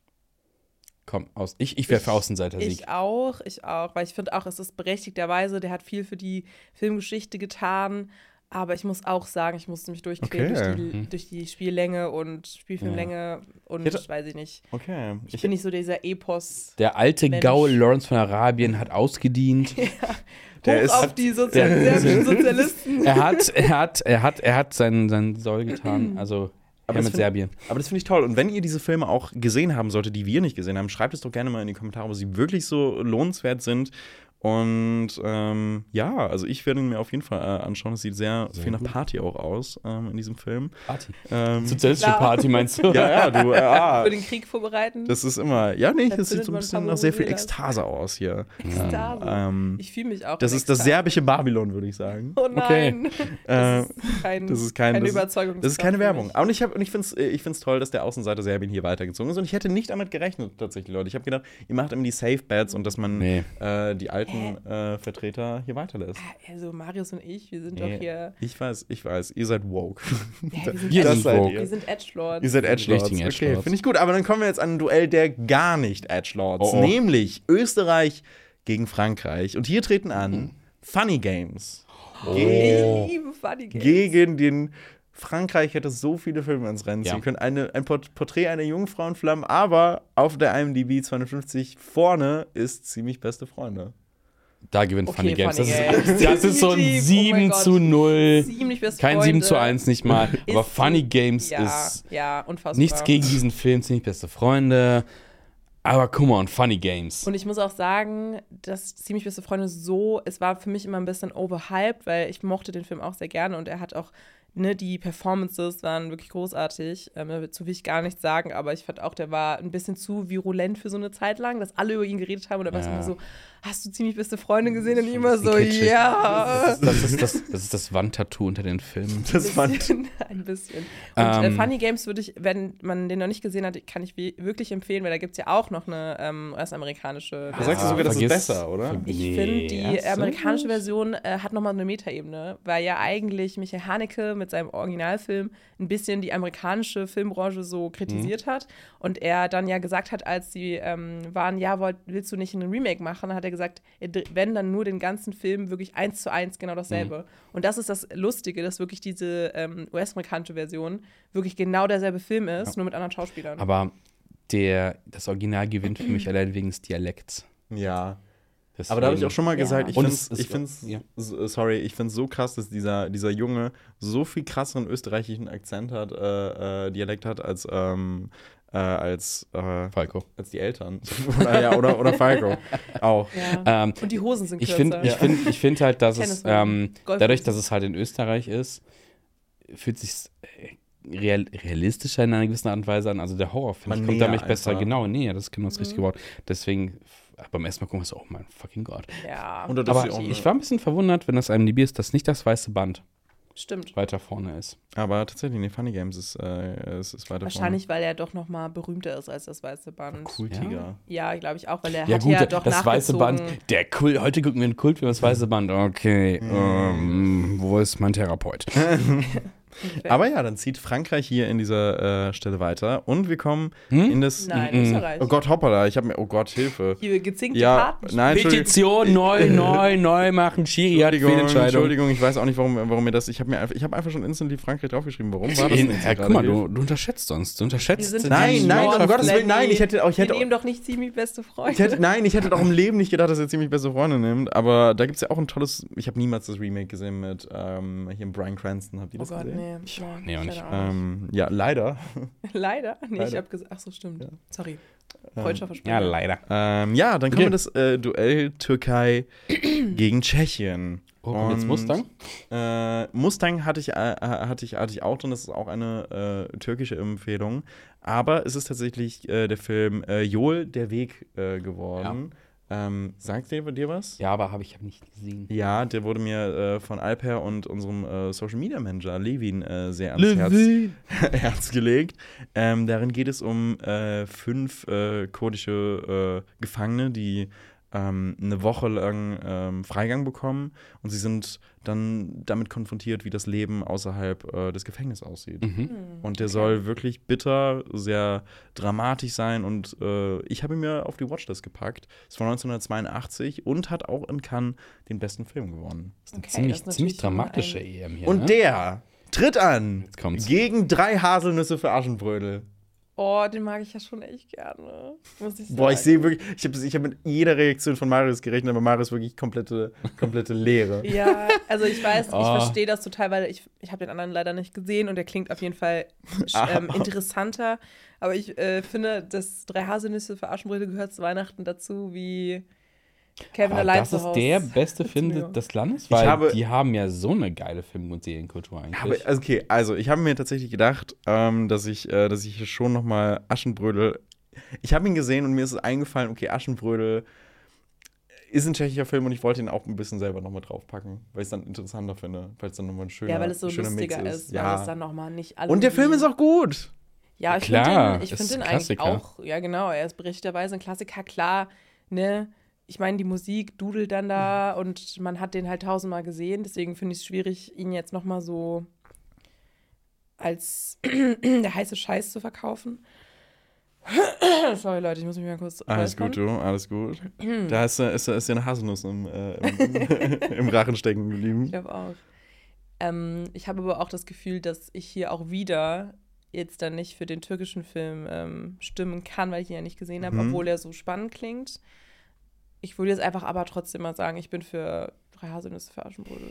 komm, aus. Ich, ich wäre für Ich- Außenseiter-Sieg. ich auch, ich auch, weil ich finde auch, es ist berechtigterweise, der hat viel für die Filmgeschichte getan, aber ich muss auch sagen, ich musste mich durchquälen Okay. durch, die, Mhm. durch die Spiellänge und Spielfilmlänge und Ich hätte- weiß ich nicht. Okay. Ich, bin nicht so dieser Epos. Der alte Mensch. Gaul Lawrence von Arabien hat ausgedient. Der Hoch ist- auf die Sozial serbischen Sozialisten. er hat, er hat, er hat, er hat seinen, seinen Soll getan. Also Aber ja, das mit find- Serbien. Aber das finde ich toll. Und wenn ihr diese Filme auch gesehen haben solltet, die wir nicht gesehen haben, schreibt es doch gerne mal in die Kommentare, ob sie wirklich so lohnenswert sind. Und ähm, ja, also ich werde ihn mir auf jeden Fall äh, anschauen. Es sieht sehr, Sehr viel nach gut. Party auch aus ähm, in diesem Film. Party. Ähm, Sozialistische Klar. Party meinst du? ja, ja, du, äh, ah, Für den Krieg vorbereiten. das ist immer, ja, nee, Da das sieht findet so ein man bisschen Pablo nach sehr viel Ruelas. Ekstase aus hier. Ekstase. Ähm, Ich fühle mich auch. das in ist das Ekstase. serbische Babylon, würde ich sagen. Oh nein. Äh, Das ist, kein, das ist kein- keine das ist- Überzeugung. Das ist keine Werbung. Und ich, hab- und ich finde es ich find's toll, dass der Außenseiter Serbien hier weitergezogen ist. Und ich hätte nicht damit gerechnet, tatsächlich, Leute. Ich habe gedacht, ihr macht immer die Safe Bets und dass man Nee. äh, die alten äh, Vertreter hier weiterlässt. Also Marius und ich, wir sind Nee. doch hier. Ich weiß, ich weiß, ihr seid woke. Ja, wir sind, Wir Das sind seid woke. ihr. wir sind Edgelords. Ihr seid Edgelords. Richtigen Okay, Edgelords. finde ich gut. Aber dann kommen wir jetzt an ein Duell der gar nicht Edgelords. Oh, oh. Nämlich Österreich gegen Frankreich. Und hier treten an Funny Games. Gegen, Ich liebe Funny Games. gegen den Frankreich hätte so viele Filme ins Rennen ziehen Ja. können. Eine, ein Port Porträt einer Jungfrau in Flammen, aber auf der I M D B zweihundertfünfzig vorne ist ziemlich beste Freunde. Da gewinnt Okay, Funny Games. Das, Funny ist, Games. das ist so ein Definitiv. Oh sieben mein Gott. zu null. Ziemlich beste Kein Freunde. sieben zu eins nicht mal. Aber Ist- Funny Games Ja, ist ja, unfassbar. nichts gegen diesen Film, ziemlich beste Freunde. Aber come on, Funny Games. Und ich muss auch sagen, dass ziemlich beste Freunde so, es war für mich immer ein bisschen overhyped, weil ich mochte den Film auch sehr gerne und er hat auch, ne, die Performances waren wirklich großartig. Ähm, dazu will ich gar nichts sagen, aber ich fand auch, der war ein bisschen zu virulent für so eine Zeit lang, dass alle über ihn geredet haben und da war es Ja. immer so, hast du ziemlich beste Freunde gesehen? Und ich immer so, Kitschig. ja. Das ist das, das, ist das Wandtattoo unter den Filmen. Das fand bisschen, ein bisschen. Und äh, Ähm. Funny Games würde ich, wenn man den noch nicht gesehen hat, kann ich we- wirklich empfehlen, weil da gibt es ja auch noch eine ähm, US-amerikanische. Da sagst du sogar, das ist vergiss- besser, oder? ver- Ich Nee, finde, die ernsthaft? amerikanische Version äh, hat nochmal eine Metaebene, weil ja eigentlich Michael Haneke mit mit seinem Originalfilm ein bisschen die amerikanische Filmbranche so kritisiert mhm. hat. Und er dann ja gesagt hat, als sie ähm, waren, ja, wollt, willst du nicht einen Remake machen? Dann hat er gesagt, wenn dann nur den ganzen Film wirklich eins zu eins genau dasselbe. Mhm. Und das ist das Lustige, dass wirklich diese ähm, U S-amerikanische Version wirklich genau derselbe Film ist, ja. nur mit anderen Schauspielern. Aber der, das Original gewinnt für mich allein wegen des Dialekts. Ja. Deswegen. Aber da habe ich auch schon mal gesagt, ja. ich finde es, ich find's, ja. sorry, ich finde es so krass, dass dieser, dieser Junge so viel krasseren österreichischen Akzent hat, äh, äh, Dialekt hat, als, ähm, äh, als, äh, Falco. als die Eltern. oder, ja, oder, oder Falco. Auch. Ja. Ähm, Und die Hosen sind ich kürzer. Find, ich ja. finde ich find halt, dass es, ähm, dadurch, dass es halt in Österreich ist, fühlt sich real, realistischer in einer gewissen Art und Weise an. Also der Horror, finde ich, kommt damit besser. Einfach. Genau, nee, das ist genau das mhm. richtige Wort. Deswegen, beim ersten Mal gucken wir so, oh mein fucking Gott. Ja. Und aber ich, ich war ein bisschen verwundert, wenn das I M D B ist, dass nicht das weiße Band Stimmt. weiter vorne ist. Aber tatsächlich, nee, Funny Games ist, äh, ist, ist weiter Wahrscheinlich, vorne. weil er doch noch mal berühmter ist als das weiße Band. Cool Tiger. Ja, ja glaube ich auch, weil er ja, hat gut, ja doch das weiße Band, der Kult, heute gucken wir einen Kultfilm, das weiße Band. Okay, mm. ähm, wo ist mein Therapeut? Okay. Aber ja, dann zieht Frankreich hier in dieser äh, Stelle weiter und wir kommen hm? in das Nein, mm, Österreich. Oh Gott, hoppala, ich habe mir oh Gott, Hilfe. Hier gezinkte ja, Karten. Nein, Petition neu, neu, neu machen. Schiri hat Fehlentscheidung. Entschuldigung, ich weiß auch nicht, warum, warum mir das. Ich habe mir einfach, ich habe einfach schon instantly Frankreich draufgeschrieben. Warum war das in, nicht? Ja, guck mal, du, du unterschätzt uns. Du unterschätzt. Nein, nein, um Gottes Willen, nein, ich hätte auch ich hätte Wir nehmen doch nicht ziemlich beste Freunde. Ich hätte, nein, ich hätte doch im Leben nicht gedacht, dass er ziemlich beste Freunde nimmt, aber da gibt es ja auch ein tolles, ich habe niemals das Remake gesehen mit ähm, hier Bryan Cranston, habt ihr das oh Gott, gesehen? Nee, ich auch, nee, auch nicht. Ähm, ja, leider. Leider? Nee, leider. ich habe gesagt, ach so, stimmt. Ja. Sorry. Freudscher Versprecher. Ja, leider. Ähm, ja, dann kommen wir das äh, Duell Türkei gegen Tschechien. Oh, und jetzt Mustang? Äh, Mustang hatte ich, äh, hatte, ich, hatte ich auch drin, das ist auch eine äh, türkische Empfehlung. Aber es ist tatsächlich äh, der Film äh, Yol, der Weg äh, geworden. Ja. Ähm, sagt der dir was? Ja, aber habe ich hab nicht gesehen. Ja, der wurde mir äh, von Alper und unserem äh, Social Media Manager Levin äh, sehr ans Levin. Herz, Herz gelegt. Ähm, darin geht es um äh, fünf äh, kurdische äh, Gefangene, die ähm, eine Woche lang ähm, Freigang bekommen und sie sind dann damit konfrontiert, wie das Leben außerhalb äh, des Gefängnisses aussieht. Mhm. Und der soll wirklich bitter, sehr dramatisch sein und äh, ich habe ihn mir auf die Watchlist gepackt. Ist von neunzehnhundertzweiundachtzig und hat auch in Cannes den besten Film gewonnen. Das ist eine okay, ziemlich, ist ziemlich dramatische E M hier. Und ne? der tritt an Jetzt kommt's. gegen drei Haselnüsse für Aschenbrödel. Oh, den mag ich ja schon echt gerne, muss ich sagen. Boah, ich sehe wirklich, ich habe ich hab mit jeder Reaktion von Marius gerechnet, aber Marius wirklich komplette, komplette Leere. Ja, also ich weiß, oh. ich verstehe das total, weil ich, ich habe den anderen leider nicht gesehen und der klingt auf jeden Fall ähm, interessanter. Aber ich äh, finde, dass drei Haselnüsse für Aschenbrödel gehört zu Weihnachten dazu wie Kevin allein das zu ist Hause. der beste Film des Landes, weil habe, die haben ja so eine geile Film- und Serienkultur eigentlich. Aber, okay, also ich habe mir tatsächlich gedacht, ähm, dass ich, äh, dass ich hier schon noch mal Aschenbrödel. Ich habe ihn gesehen und mir ist eingefallen, okay, Aschenbrödel ist ein tschechischer Film und ich wollte ihn auch ein bisschen selber noch mal draufpacken, weil ich es dann interessanter finde, weil es dann nochmal ein schöner, ja, weil es so schöner lustiger Mix ist, ist. weil Ja. es dann noch mal nicht alle Und der Film ist auch gut. Ja, ich klar, finde den, ich ist find den ein eigentlich Klassiker. auch, ja genau, er ist berechtigterweise ein Klassiker, klar, ne, ich meine, die Musik dudelt dann da mhm. und man hat den halt tausendmal gesehen, deswegen finde ich es schwierig, ihn jetzt nochmal so als der heiße Scheiß zu verkaufen. Sorry, Leute, ich muss mich mal kurz Alles gut, du, alles gut. Da ist, ist, ist ja eine Haselnuss im, äh, im, im Rachen stecken geblieben. Ich glaube auch. Ähm, ich habe aber auch das Gefühl, dass ich hier auch wieder jetzt dann nicht für den türkischen Film ähm, stimmen kann, weil ich ihn ja nicht gesehen habe, Mhm. obwohl er so spannend klingt. Ich würde jetzt einfach aber trotzdem mal sagen, ich bin für drei Haselnüsse für Aschenbrödel.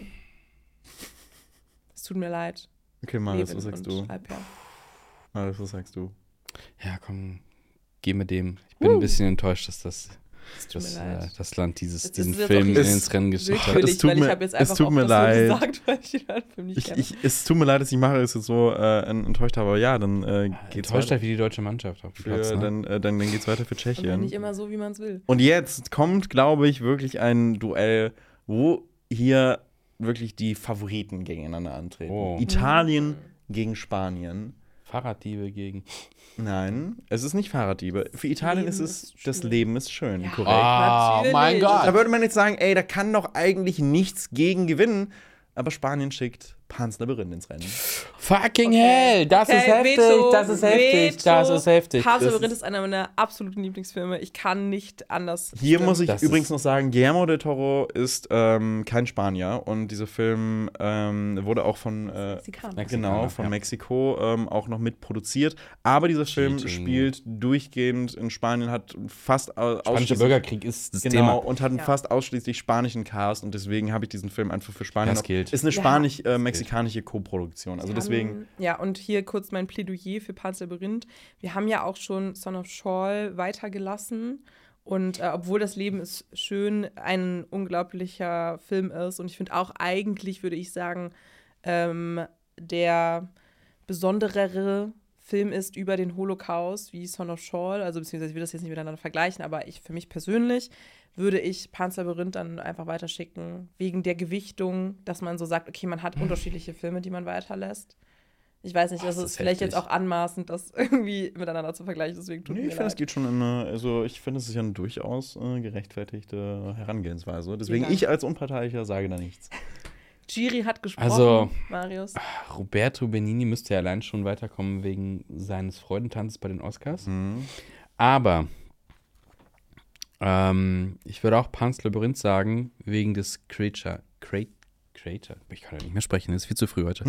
Es tut mir leid. Okay, Marius, Levin was sagst und du? Alper. Marius, was sagst du? Ja, komm, geh mit dem. Ich bin Uh. ein bisschen enttäuscht, dass das, Es tut das, mir leid. äh, das Land dieses, Das ist diesen jetzt Film auch nicht ins Rennen geschickt hat. Willkürlich, Es tut weil ich mir- habe jetzt es einfach tut auch mir das leid. so gesagt, weil ich den Film nicht Ich, kenne. ich, es tut mir leid, dass ich Marius jetzt so äh, enttäuscht habe, aber ja, dann äh, geht's Enttäuscht weiter. halt wie die deutsche Mannschaft auf dem Für, Platz. Ne? dann, äh, dann, dann geht's weiter für Und dann Tschechien. nicht immer so, wie man es will. Und jetzt kommt, glaube ich, wirklich ein Duell, wo hier wirklich die Favoriten gegeneinander antreten. Oh. Italien gegen Spanien. Fahrraddiebe gegen. Nein, es ist nicht Fahrraddiebe. Für Italien ist Leben es, ist das schön. Leben ist schön, Ja. korrekt. Ah, Natürlich. mein Gott. Da würde man jetzt sagen, ey, da kann doch eigentlich nichts gegen gewinnen. Aber Spanien schickt Pans Labyrinth ins Rennen. Fucking okay. hell, das okay, ist heftig, Veto, das ist heftig, Veto. das ist heftig. Pans Labyrinth ist einer meiner absoluten Lieblingsfilme. Ich kann nicht anders. Hier stimmen. muss ich das übrigens noch sagen, Guillermo del Toro ist ähm, kein Spanier und dieser Film ähm, wurde auch von äh, genau von ja. Mexiko ähm, auch noch mitproduziert. Aber dieser Film Cheating. spielt durchgehend in Spanien, hat fast Spanischer Bürgerkrieg ist das genau, Thema und hat einen ja. fast ausschließlich spanischen Cast und deswegen habe ich diesen Film einfach für Spanien. Das gilt. Ist eine spanisch-mexikanische äh, Koproduktion. Also deswegen. Ja, und hier kurz mein Plädoyer für Pans Labyrinth. Wir haben ja auch schon Son of Saul weitergelassen. Und äh, obwohl das Leben ist schön, ein unglaublicher Film ist. Und ich finde auch eigentlich, würde ich sagen, ähm, der besonderere Film ist über den Holocaust wie Son of Saul. Also beziehungsweise ich will das jetzt nicht miteinander vergleichen, aber ich für mich persönlich würde ich Pans Labyrinth dann einfach weiterschicken, wegen der Gewichtung, dass man so sagt, okay, man hat unterschiedliche Filme, die man weiterlässt. Ich weiß nicht, das, das ist, ist vielleicht jetzt auch anmaßend, das irgendwie miteinander zu vergleichen, deswegen tut nee, mir ich finde, es geht schon in eine, also ich finde, es ist ja eine durchaus äh, gerechtfertigte Herangehensweise. Deswegen, ja. ich als Unparteiicher sage da nichts. Giri hat gesprochen, also, Marius. Roberto Benigni müsste ja allein schon weiterkommen wegen seines Freudentanzes bei den Oscars. Mhm. Aber Ähm, ich würde auch Pans Labyrinth sagen, wegen des Creature. Cre- Creator. Ich kann ja nicht mehr sprechen, das ist viel zu früh heute.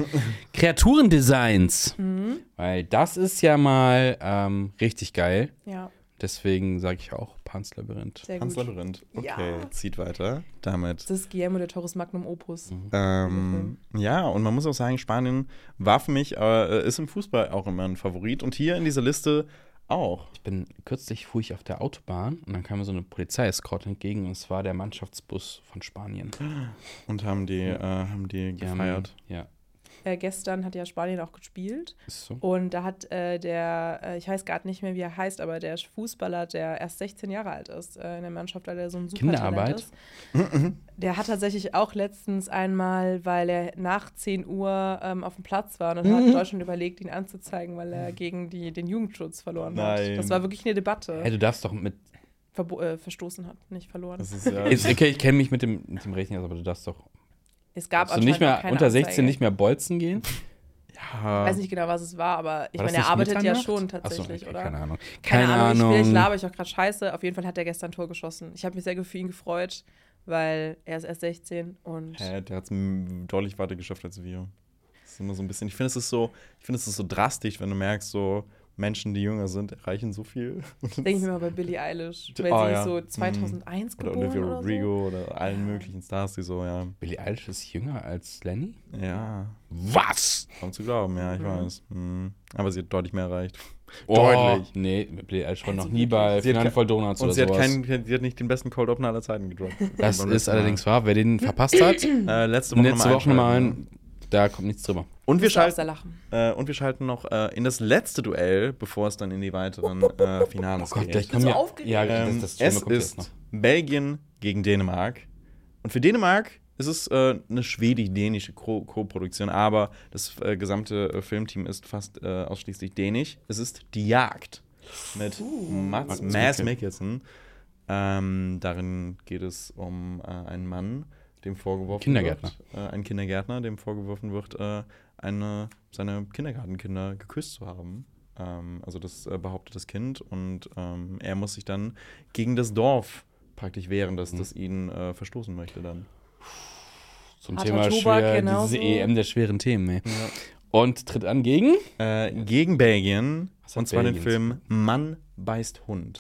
Kreaturendesigns. Mhm. Weil das ist ja mal ähm, richtig geil. Ja. Deswegen sage ich auch Pans Labyrinth. Sehr Pans gut. Labyrinth. Okay, Ja. zieht weiter. Damit. Das ist Guillermo del Toro's Magnum Opus. Mhm. Ähm, ja, und man muss auch sagen, Spanien war für mich, äh, ist im Fußball auch immer ein Favorit. Und hier in dieser Liste auch. Ich bin, kürzlich fuhr ich auf der Autobahn und dann kam mir so eine Polizeieskorte entgegen und es war der Mannschaftsbus von Spanien. Und haben die, äh, haben die Die gefeiert. haben- Ja, Äh, gestern hat ja Spanien auch gespielt. ist so. Und da hat äh, der, äh, ich weiß gerade nicht mehr, wie er heißt, aber der Fußballer, der erst sechzehn Jahre alt ist äh, in der Mannschaft, weil er so ein super Kinderarbeit? ist. Der hat tatsächlich auch letztens einmal, weil er nach zehn Uhr ähm, auf dem Platz war und dann hat Deutschland überlegt, ihn anzuzeigen, weil er gegen die, den Jugendschutz verloren Nein. hat. Das war wirklich eine Debatte. Hey, du darfst doch mit. Verbo- äh, verstoßen hat, nicht verloren. Das ist ja. Ist, okay, ich kenne mich mit dem, mit dem Rechten aus, aber du darfst doch. Es gab Darfst du nicht anscheinend auch mehr keine unter Anzeige. sechzehn nicht mehr bolzen gehen? Ich weiß nicht genau, was es war, aber ich War das meine, er nicht arbeitet ja Mitternacht? schon Achso, tatsächlich, okay, oder? keine Ahnung. Keine, Keine, Ahnung, Ahnung. Ich, vielleicht laber ich auch gerade scheiße. Auf jeden Fall hat er gestern ein Tor geschossen. Ich habe mich sehr für ihn gefreut, weil er ist erst sechzehn und Hä, der hat es deutlich weiter geschafft als wir. Das ist immer so ein bisschen. Ich finde, es ist so, ich finde, es ist so drastisch, wenn du merkst, so Menschen, die jünger sind, erreichen so viel. denke ich mir mal bei Billie Eilish, weil Ah, sie ja. so zweitausendeins Oder geboren Olivia oder Rodrigo oder allen möglichen Stars, die so, ja. Billie Eilish ist jünger als Lenny? Ja. Was? Kaum zu glauben, ja, ich Mhm. weiß. Mhm. Aber sie hat deutlich mehr erreicht. Oh, Deutlich. Nee, Billie Eilish war noch Also nie bei Sie hat Finale voll Donuts Und oder sie hat, sowas. keinen, sie hat nicht den besten Cold Opener aller Zeiten gedroppt. Das Beim ist letzten Mal. allerdings wahr. Wer den verpasst hat, Äh, letzte Woche letzte nochmal Woche nochmal einschalten. ein, da kommt nichts drüber. Und wir, musst du auch schalten, sehr lachen. äh, und wir schalten noch äh, in das letzte Duell, bevor es dann in die weiteren äh, Finales Oh Gott, geht. gleich bin kommen so ja. aufgeregt. Ja, Ähm, das, das Schlimme es kommt jetzt noch. ist Belgien gegen Dänemark. Und für Dänemark ist es äh, eine schwedisch-dänische Co- Co-Produktion, aber das äh, gesamte äh, Filmteam ist fast äh, ausschließlich dänisch. Es ist Die Jagd mit Mats, Mads Mads Mikkelsen. Mikkelsen. Ähm, darin geht es um äh, einen Mann, dem vorgeworfen Kindergärtner. wird, äh, ein Kindergärtner, dem vorgeworfen wird, äh, eine seine Kindergartenkinder geküsst zu haben. Ähm, also das äh, behauptet das Kind und ähm, er muss sich dann gegen das Dorf praktisch wehren, dass Mhm. das ihn äh, verstoßen möchte dann. Zum Harter Thema Tobak, schwer, genauso. diese E M der schweren Themen, ey. Und tritt an gegen? Äh, gegen Belgien Was hat und zwar den Belgien Film Mann beißt Hund.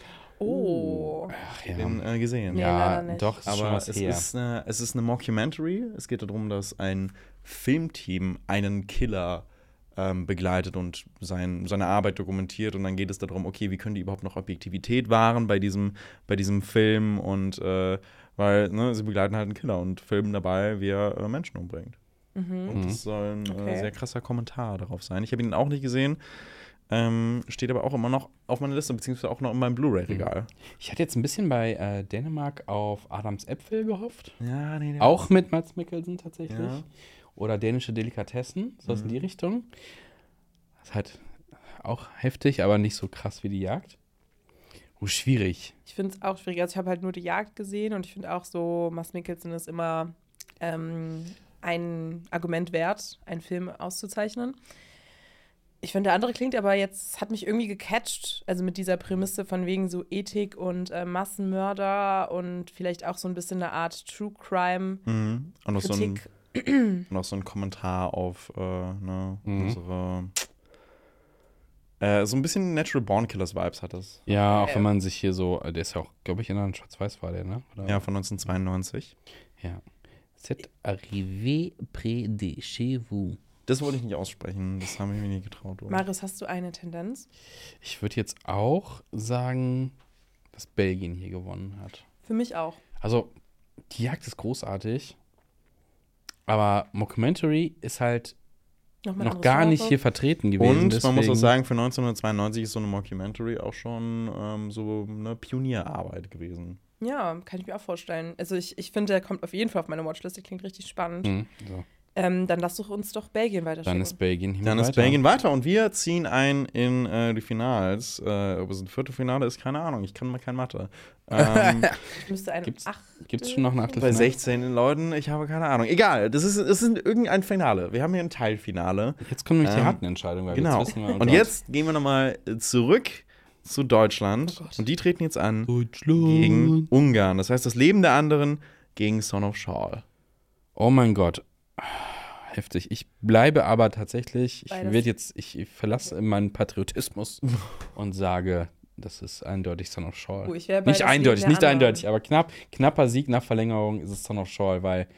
Oh. Ach ja. Den äh, gesehen. Nee, ja, leider nicht. doch, ist schon Aber was es her. ist, eine, es ist eine Mockumentary. Es geht darum, dass ein Filmteam einen Killer ähm, begleitet und sein, seine Arbeit dokumentiert. Und dann geht es darum, okay, wie können die überhaupt noch Objektivität wahren bei diesem, bei diesem Film? Und äh, weil ne, sie begleiten halt einen Killer und filmen dabei, wie er äh, Menschen umbringt. Mhm. Und das soll ein Okay. äh, sehr krasser Kommentar darauf sein. Ich habe ihn auch nicht gesehen. Ähm, steht aber auch immer noch auf meiner Liste, beziehungsweise auch noch in meinem Blu-ray-Regal. Ich hatte jetzt ein bisschen bei äh, Dänemark auf Adams Äpfel gehofft. Ja, nee, nee. Auch mit Mads Mikkelsen tatsächlich. Ja. Oder dänische Delikatessen, so Mhm. in die Richtung. Das ist halt auch heftig, aber nicht so krass wie die Jagd. Oh, schwierig. Ich finde es auch schwierig. Also ich habe halt nur die Jagd gesehen und ich finde auch so, Mads Mikkelsen ist immer ähm, ein Argument wert, einen Film auszuzeichnen. Ich finde, der andere klingt aber jetzt, hat mich irgendwie gecatcht, also mit dieser Prämisse von wegen so Ethik und äh, Massenmörder und vielleicht auch so ein bisschen eine Art True Crime Mhm. Und noch so ein, Kritik. noch so ein Kommentar auf äh, ne, Mhm. unsere äh, so ein bisschen Natural Born Killers Vibes hat das. Ja, auch Äh. wenn man sich hier so, der ist ja auch, glaube ich, in einer Schwarz-Weiß war der, ne? Oder? Ja, von neunzehnhundertzweiundneunzig. Ja. C'est arrivé près de chez vous. Das wollte ich nicht aussprechen, das haben wir mir nie getraut. Oder? Marius, hast du eine Tendenz? Ich würde jetzt auch sagen, dass Belgien hier gewonnen hat. Für mich auch. Also, die Jagd ist großartig, aber Mockumentary ist halt Nochmal ein noch anderes gar Genre. nicht hier vertreten gewesen. Und man deswegen, muss auch sagen, für neunzehnhundertzweiundneunzig ist so eine Mockumentary auch schon ähm, so eine Pionierarbeit gewesen. Ja, kann ich mir auch vorstellen. Also ich, ich finde, der kommt auf jeden Fall auf meine Watchliste, klingt richtig spannend. Hm, so. Ähm, dann lass doch uns doch Belgien weiterschicken. Dann ist Belgien hier Dann weiter. ist Belgien weiter und wir ziehen ein in äh, die Finals. Äh, ob es ein Viertelfinale ist, keine Ahnung. Ich kann mal kein Mathe. Ähm, Ich müsste ein Gibt's- Achtel- Gibt's schon noch ein bei Achtelfinale? sechzehn Leuten, ich habe keine Ahnung. Egal, das ist, das ist irgendein Finale. Wir haben hier ein Teilfinale. Jetzt kommen nämlich die Ähm, harten Entscheidungen. Weil Genau. Jetzt wissen wir, oh Und Gott. jetzt gehen wir nochmal zurück zu Deutschland. Oh Gott. Und die treten jetzt an Deutschland. gegen Ungarn. Das heißt, das Leben der anderen gegen Son of Saul. Oh mein Gott. Heftig. Ich bleibe aber tatsächlich, ich Beides. werde jetzt, ich verlasse meinen Patriotismus und sage, das ist eindeutig Son of Saul. Oh, ich wäre bei Nicht das Leben eindeutig, der nicht anderen. eindeutig, aber knapp, knapper Sieg nach Verlängerung ist es Son of Saul, weil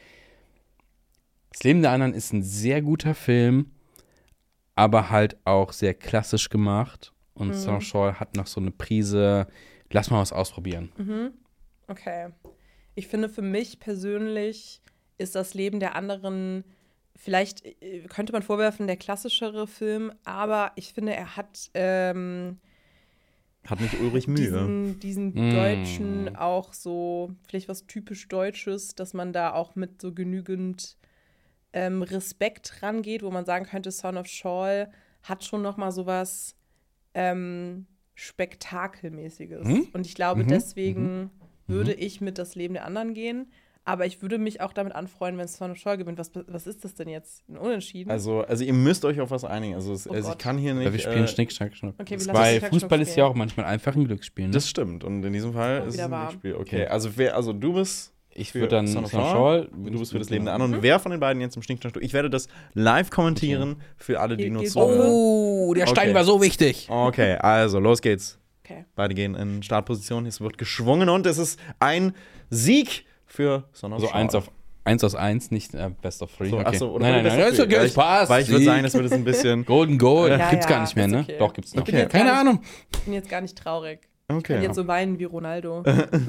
das Leben der anderen ist ein sehr guter Film, aber halt auch sehr klassisch gemacht. Und Mhm. Son of Saul hat noch so eine Prise, lass mal was ausprobieren. Mhm. Okay. Ich finde, für mich persönlich ist das Leben der anderen, vielleicht äh, könnte man vorwerfen, der klassischere Film, aber ich finde, er hat ähm, Hat nicht Ulrich Mühe. diesen, diesen Mm. Deutschen auch so, vielleicht was typisch Deutsches, dass man da auch mit so genügend ähm, Respekt rangeht, wo man sagen könnte, Son of Saul hat schon noch mal sowas ähm, Spektakelmäßiges. Hm? Und ich glaube, Mhm. deswegen würde ich mit das Leben der anderen gehen. Aber ich würde mich auch damit anfreuen, wenn Son of Saul gewinnt. Was, was ist das denn jetzt? Ein Unentschieden? Also, also ihr müsst euch auf was einigen. Also, es, Oh also ich Gott. kann hier nicht. Weil wir spielen äh, Schnick, Schnack, Schnuck. Okay, wir lassen Weil Schnick, Schnack, Fußball Schnuck ist ja auch manchmal einfach ein Glücksspiel. Ne? Das stimmt. Und in diesem Fall Oh, ist es wieder ein wahr. Spiel. Okay, Okay. also wer, also du bist. Ich für würde dann Son Son of of Saul, Saul. Du bist für das Leben der anderen. Und wer von den beiden jetzt im Schnick, Schnack, Schnuck? Ich werde das live kommentieren für alle, die Geht- nur geht zuhören. Oh, der Stein Okay. war so wichtig. Okay, also los geht's. Okay. Beide gehen in Startposition. Es wird geschwungen und es ist ein Sieg für Son of Also Saul. eins auf eins aus eins, nicht äh, Best of Three. So, okay. achso, oder nein, nein, Best nein, of ist Three. okay, Weil es ich- passt. Weil ich würde Sieg. sagen, das wird jetzt ein bisschen. Golden Goal, Ja, gibt's ja, gar nicht mehr, ist ne? okay. Doch, gibt's noch. Ich bin jetzt Keine gar nicht- Ahnung. Ich bin jetzt gar nicht traurig. Ich kann Okay. jetzt so weinen wie Ronaldo.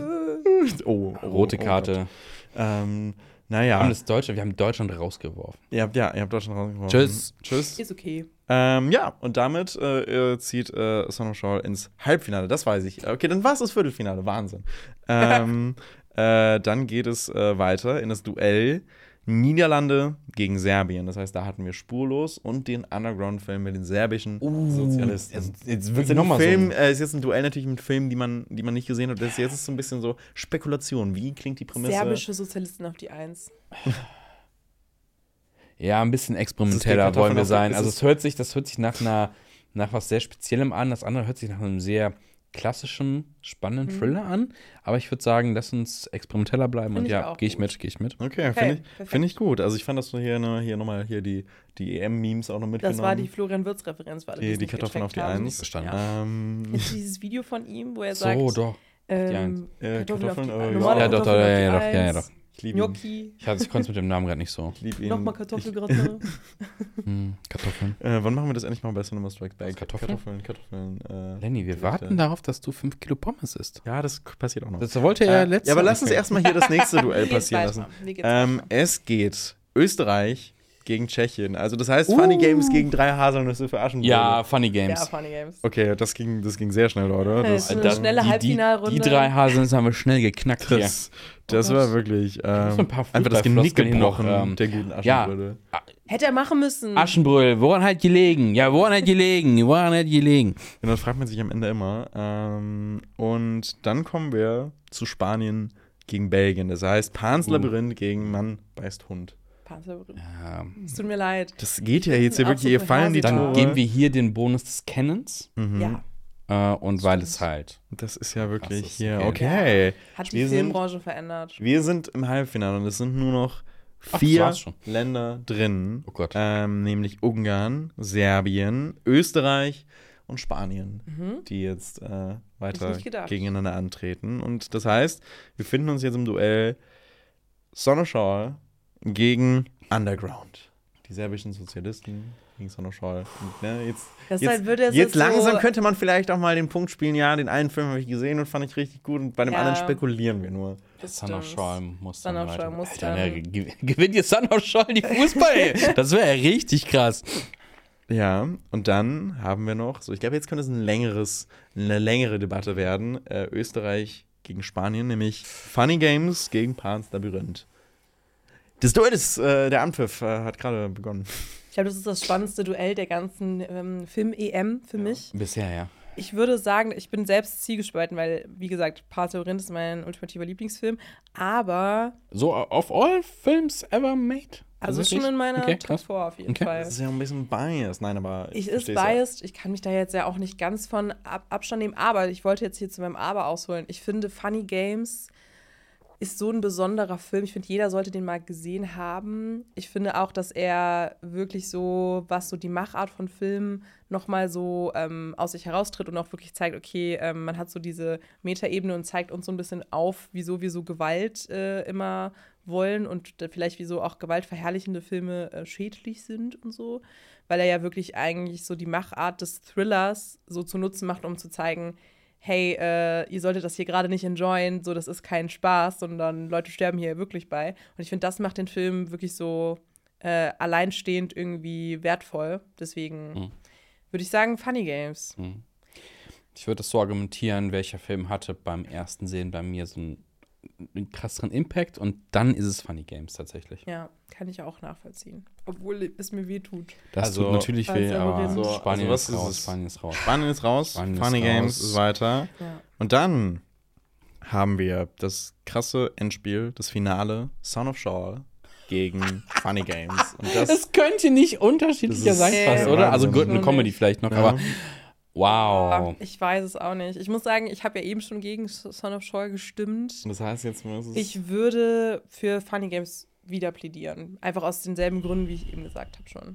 Oh, oh, Rote oh Karte. Gott. Ähm, Wir naja. haben das Deutsche, wir haben Deutschland rausgeworfen. Ihr habt, ja, ihr habt Deutschland rausgeworfen. Tschüss. Tschüss. Ist okay. Ähm, ja, und damit äh, zieht äh, Son of Saul ins Halbfinale, das weiß ich. Okay, dann war es das Viertelfinale, Wahnsinn. ähm, äh, dann geht es äh, weiter in das Duell Niederlande gegen Serbien. Das heißt, da hatten wir Spurlos und den Underground-Film mit den serbischen Sozialisten. Jetzt, jetzt Das ist wirklich ein nochmal Film, so. äh, ist jetzt ein Duell natürlich mit Filmen, die man, die man nicht gesehen hat. Das ist jetzt ist so ein bisschen so Spekulation. Wie klingt die Prämisse? Serbische Sozialisten auf die Eins. Ja, ein bisschen Das experimenteller ist die wollen wir Kartoffeln sein. auf- Also es es hört sich, das hört sich nach einer, nach was sehr Speziellem an. Das andere hört sich nach einem sehr klassischen, spannenden Thriller an. Aber ich würde sagen, lass uns experimenteller bleiben. Find Und ich ja, auch gehe ich gut. mit, gehe ich mit. Okay, Okay, finde ich, perfekt. find ich gut. Also ich fand, dass du hier, ne, hier nochmal hier die, die E M-Memes auch noch mitgenommen. Das war die Florian Wirtz-Referenz für alle, Die- es die nicht Kartoffeln gecheckt auf die haben. Eins. Verstanden. Ähm, Jetzt dieses Video von ihm, wo er So, sagt, doch. ähm, Äh, Kartoffeln auf die Kartoffeln, äh, normale Ja, doch, Kartoffeln doch, auf ja, die ja, doch, ja, ja, Eins, doch. ich liebe ihn. Gnocchi, Ich, hatte- ich konnte es mit dem Namen gerade nicht so. Ich liebe ihn. nochmal Kartoffelgratin. Hm, Kartoffeln. Ich, äh, wann machen wir das endlich mal bei Cinema Strikes Back? Kartoffeln? Kartoffeln, Kartoffeln. Äh, Lenny, wir Gerichte. warten darauf, dass du fünf Kilo Pommes isst. Ja, das passiert auch noch. Das wollte er ja Äh, letztes ja, aber Mal lass uns nicht. erstmal hier das nächste Duell Wie geht's passieren weiter? lassen. Wie geht's Ähm, weiter? es geht Österreich gegen Tschechien. Also das heißt Uh. Funny Games gegen drei Haselnüsse für Aschenbrödel. Ja, Funny Ja, Games. Funny Games. Okay, das ging, das ging sehr schnell, Leute. Äh, Das, so eine Das- schnelle die, die, Halbfinalrunde. die drei Haselnüsse haben wir schnell geknackt hier. das, das Oh war Gott. wirklich ähm, muss ein paar einfach das Genick Fußballfloskeln hier noch, gebrochen, ähm, der guten ja. Aschenbrödel. Hätte er machen müssen. Aschenbrödel, woran hat gelegen? Ja, woran hat gelegen? Woran hat gelegen? Und dann fragt man sich am Ende immer. Ähm, und dann kommen wir zu Spanien gegen Belgien. Das heißt Pans Uh. Labyrinth gegen Mann beißt Hund. Panzerlabyrinth. Ja. Es tut mir leid. Das geht ja jetzt hier Auch wirklich, so ihr fallen die Dann Tore. geben wir hier den Bonus des Kennens. Mhm. Ja. Äh, und weil es halt. Das ist ja wirklich Das ist hier, okay. okay. Ja. Hat die Wir sind- Filmbranche verändert. Wir sind im Halbfinale und es sind nur noch Ach, das vier war's schon. Länder drin. Oh Gott. Ähm, nämlich Ungarn, Serbien, Österreich und Spanien, Mhm. die jetzt äh, weiter Hätte ich nicht gedacht. gegeneinander antreten. Und das heißt, wir finden uns jetzt im Duell Sonoschal gegen Underground. Die serbischen Sozialisten gegen Sonoschal. Und, ne, jetzt Das jetzt, halt wird jetzt, jetzt so langsam könnte man vielleicht auch mal den Punkt spielen, ja, den einen Film habe ich gesehen und fand ich richtig gut und bei dem Ja. anderen spekulieren wir nur. Das Sanna stimmt. Scholl muss dann Sanna weiter. Scholl muss Alter, dann- wer ge- gewinnt jetzt Sanna Scholl die Fußball? Ey. Das wäre ja richtig krass. Ja, und dann haben wir noch, so ich glaube, jetzt könnte es ein längeres, eine längere Debatte werden. Äh, Österreich gegen Spanien, nämlich Funny Games gegen Pan's Labyrinth. Das Duell ist, äh, der Anpfiff äh, hat gerade begonnen. Ich glaube, das ist das spannendste Duell der ganzen ähm, Film-E M für mich. Bisher, ja. Ich würde sagen, ich bin selbst zielgespalten, weil, wie gesagt, Pan's Labyrinth ist mein ultimativer Lieblingsfilm. Aber, So, of all films ever made? also Tatsächlich? schon in meiner Okay, Top krass. vier auf jeden Okay. Fall. Das ist ja ein bisschen biased. Nein, aber Ich ist versteh's ja. biased, ich kann mich da jetzt ja auch nicht ganz von ab Abstand nehmen, aber ich wollte jetzt hier zu meinem Aber ausholen. Ich finde, Funny Games ist so ein besonderer Film. Ich finde, jeder sollte den mal gesehen haben. Ich finde auch, dass er wirklich so, was so die Machart von Filmen nochmal so ähm, aus sich heraustritt und auch wirklich zeigt, okay, ähm, man hat so diese Metaebene und zeigt uns so ein bisschen auf, wieso wir so Gewalt äh, immer wollen und äh, vielleicht wieso auch gewaltverherrlichende Filme äh, schädlich sind und so. Weil er ja wirklich eigentlich so die Machart des Thrillers so zu nutzen macht, um zu zeigen, hey, äh, ihr solltet das hier gerade nicht enjoyen, so, das ist kein Spaß, sondern Leute sterben hier wirklich bei. Und ich finde, das macht den Film wirklich so äh, alleinstehend irgendwie wertvoll. Deswegen Mhm. würde ich sagen, Funny Games. Hm. Ich würde das so argumentieren, welcher Film hatte beim ersten Sehen bei mir so einen, einen krasseren Impact und dann ist es Funny Games tatsächlich. Ja, kann ich auch nachvollziehen. Obwohl es mir weh tut. Das Also, tut natürlich weh, Pan's aber Labyrinth. So, Spanien also was ist ist raus, es? Spanien ist raus. Spanien ist raus, Spanien ist Funny raus. Games ist weiter. Ja. Und dann haben wir das krasse Endspiel, das Finale, Son of Shaw gegen Funny Games. Und das, Das könnte nicht unterschiedlicher Das ist- sein fast, Nee, oder? Also Wahnsinn. gut, eine Schon Comedy nicht. vielleicht noch, Ja. aber wow. Ich weiß es auch nicht. Ich muss sagen, ich habe ja eben schon gegen Son of Shaw gestimmt. das heißt, jetzt muss es. Ich würde für Funny Games wieder plädieren. Einfach aus denselben Gründen, wie ich eben gesagt habe schon.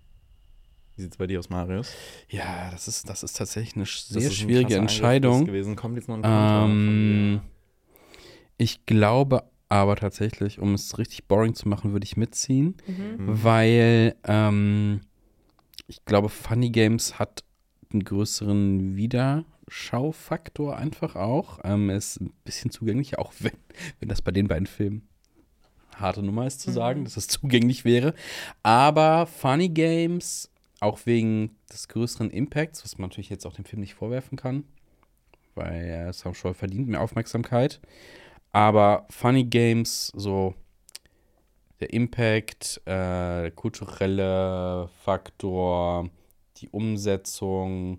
Wie sieht es bei dir aus, Marius? Ja, das ist, das ist tatsächlich eine Das sehr ist ein schwierige krasser Angriff Entscheidung. gewesen. Kommt jetzt noch ein Kommentar Ähm, von ich glaube aber tatsächlich, um es richtig boring zu machen, würde ich mitziehen, Mhm. Mhm. weil ähm, ich glaube, Funny Games hat einen größeren Wiederschaufaktor einfach auch. Ähm, er ist ein bisschen zugänglicher, auch wenn, wenn das bei den beiden Filmen harte Nummer ist zu Mhm. sagen, dass es zugänglich wäre. Aber Funny Games, auch wegen des größeren Impacts, was man natürlich jetzt auch dem Film nicht vorwerfen kann, weil er Sam Scholl verdient mehr Aufmerksamkeit. Aber Funny Games, so der Impact, äh, der kulturelle Faktor, die Umsetzung,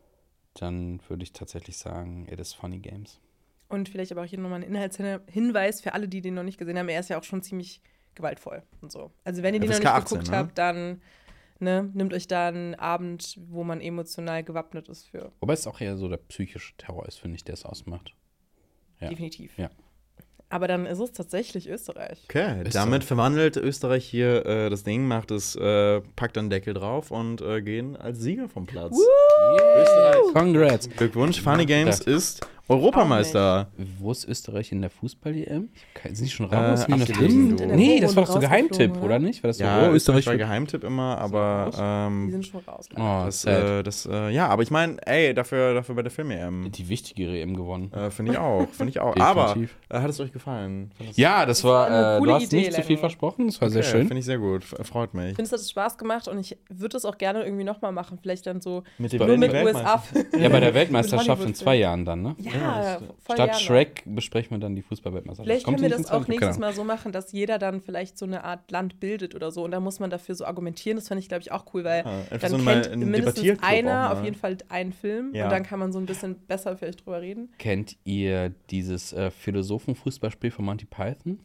dann würde ich tatsächlich sagen, it is Funny Games. Und vielleicht aber auch hier nochmal ein Inhaltshinweis für alle, die den noch nicht gesehen haben. Er ist ja auch schon ziemlich gewaltvoll und so. Also wenn ihr den noch F S nicht K achtzehn, geguckt ne? habt, dann ne, nehmt euch da einen Abend, wo man emotional gewappnet ist für. Wobei es auch eher so der psychische Terror ist, finde ich, der es ausmacht. Ja. Definitiv. Ja. Aber dann ist es tatsächlich Österreich. Okay, Ist damit so. verwandelt Österreich hier äh, das Ding, macht es, äh, packt einen Deckel drauf und äh, gehen als Sieger vom Platz. Österreich. Congrats. Glückwunsch, Funny Games Ja. ist Europameister. Wo ist Österreich in der Fußball-E M? Sind die schon raus? Äh, Sind die noch abgestiegen. drin? In der Nee, Woche das war doch so rausgeflogen, Geheimtipp, oder? oder nicht? War das so, Ja, oh, Österreich Österreich war wird- Geheimtipp immer, aber Die ähm, sind schon raus. Oh, das, sad. äh, das äh, ja, aber ich meine, ey, dafür, dafür bei der Film-E M. Die wichtigere E M gewonnen. Äh, finde ich auch, finde ich auch. Aber Definitiv. äh, hat es euch gefallen? Fandest- Ja, das war eine war, äh, coole du hast Idee, nicht zu viel Lenny. versprochen, das war Okay, sehr schön. Finde ich sehr gut, f- freut mich. Ich finde, es hat Spaß gemacht und ich würde es auch gerne irgendwie nochmal machen. Vielleicht dann so Mit nur mit U S A. Ja, bei der Weltmeisterschaft in Hollywood-Film. zwei Jahren dann, ne? Ja, voll Statt gerne. Shrek besprechen wir dann die Fußball-Weltmeisterschaft. Vielleicht Kommt können wir die das nicht in auch zwei- nächstes Keine Mal so machen, dass jeder dann vielleicht so eine Art Land bildet oder so. Und da muss man dafür so argumentieren. Das fand ich, glaube ich, auch cool, weil Ja, einfach dann so mal kennt ein mindestens Debattierclub auch einer mal. auf jeden Fall einen Film. Ja. Und dann kann man so ein bisschen besser vielleicht drüber reden. Kennt ihr dieses äh, Philosophen-Fußballspiel von Monty Python?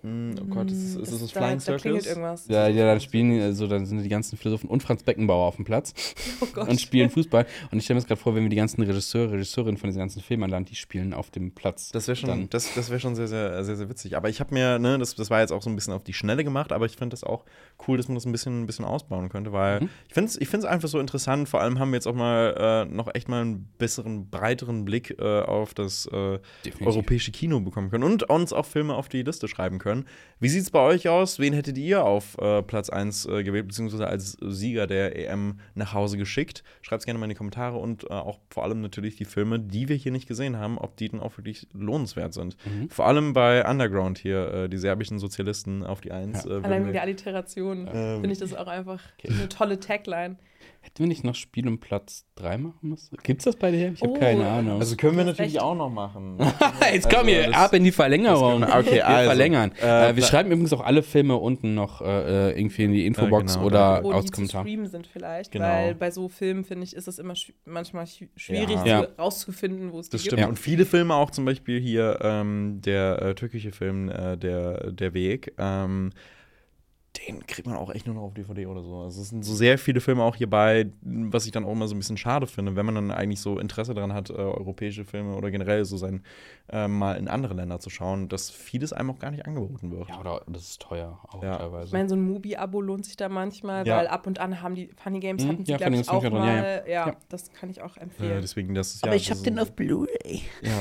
Oh Gott, ist, ist das, das, das da, Flying da Circus? klingelt irgendwas. Ja, ja, dann spielen also dann sind die ganzen Philosophen und Franz Beckenbauer auf dem Platz Oh Gott. und spielen Fußball. Und ich stelle mir das gerade vor, wenn wir die ganzen Regisseure, Regisseurinnen von diesen ganzen Filmen an Land, die spielen auf dem Platz. Das wäre schon, dann. das, das wär schon sehr, sehr, sehr, sehr witzig. Aber ich habe mir, ne, das, das war jetzt auch so ein bisschen auf die Schnelle gemacht, aber ich finde das auch cool, dass man das ein bisschen, ein bisschen ausbauen könnte, weil Mhm. ich finde es ich find's einfach so interessant. Vor allem haben wir jetzt auch mal äh, noch echt mal einen besseren, breiteren Blick äh, auf das äh, europäische Kino bekommen können und uns auch Filme auf die Liste schreiben können. Wie sieht es bei euch aus? Wen hättet ihr auf äh, Platz eins äh, gewählt, beziehungsweise als Sieger der E M nach Hause geschickt? Schreibt es gerne mal in die Kommentare und äh, auch vor allem natürlich die Filme, die wir hier nicht gesehen haben, ob die dann auch wirklich lohnenswert sind. Mhm. Vor allem bei Underground hier, äh, die serbischen Sozialisten auf die Eins. Ja. Äh, Allein würden wegen der wir- Alliteration Ähm. finde ich das auch einfach eine tolle Tagline. Hätten wir nicht noch Spiel um Platz drei machen müssen? Gibt's das bei dir? Ich habe Oh. keine Ahnung. also können wir Du hast natürlich recht. auch noch machen. Jetzt komm Also, hier das- ab in die Verlängerung. das können wir- okay, wir also, verlängern. äh, Äh, wir schreiben übrigens auch alle Filme unten noch äh, irgendwie in die Infobox Ja, genau, oder Wo als die zu Kommentar. streamen sind vielleicht, Genau. weil bei so Filmen, finde ich, ist es immer schw- manchmal schw- schwierig, Ja. so rauszufinden, wo es die Das gibt. stimmt. Ja. Und viele Filme auch, zum Beispiel hier ähm, der äh, türkische Film äh, der, der Weg, ähm, den kriegt man auch echt nur noch auf D V D oder so. Also es sind so sehr viele Filme auch hierbei, was ich dann auch immer so ein bisschen schade finde, wenn man dann eigentlich so Interesse daran hat, äh, europäische Filme oder generell so sein, äh, mal in andere Länder zu schauen, dass vieles einem auch gar nicht angeboten wird. Ja, oder das ist teuer auch Ja. teilweise. Ich meine, so ein Mubi-Abo lohnt sich da manchmal, Ja. weil ab und an haben die Funny Games, Mhm. hatten sie, Ja, glaube Funny ich, Games auch bin ich auch dran, ja, mal. Ja, Ja. das kann ich auch Äh, empfehlen. deswegen, das ist ja. Aber ich das hab den ist- auf Blu-ray.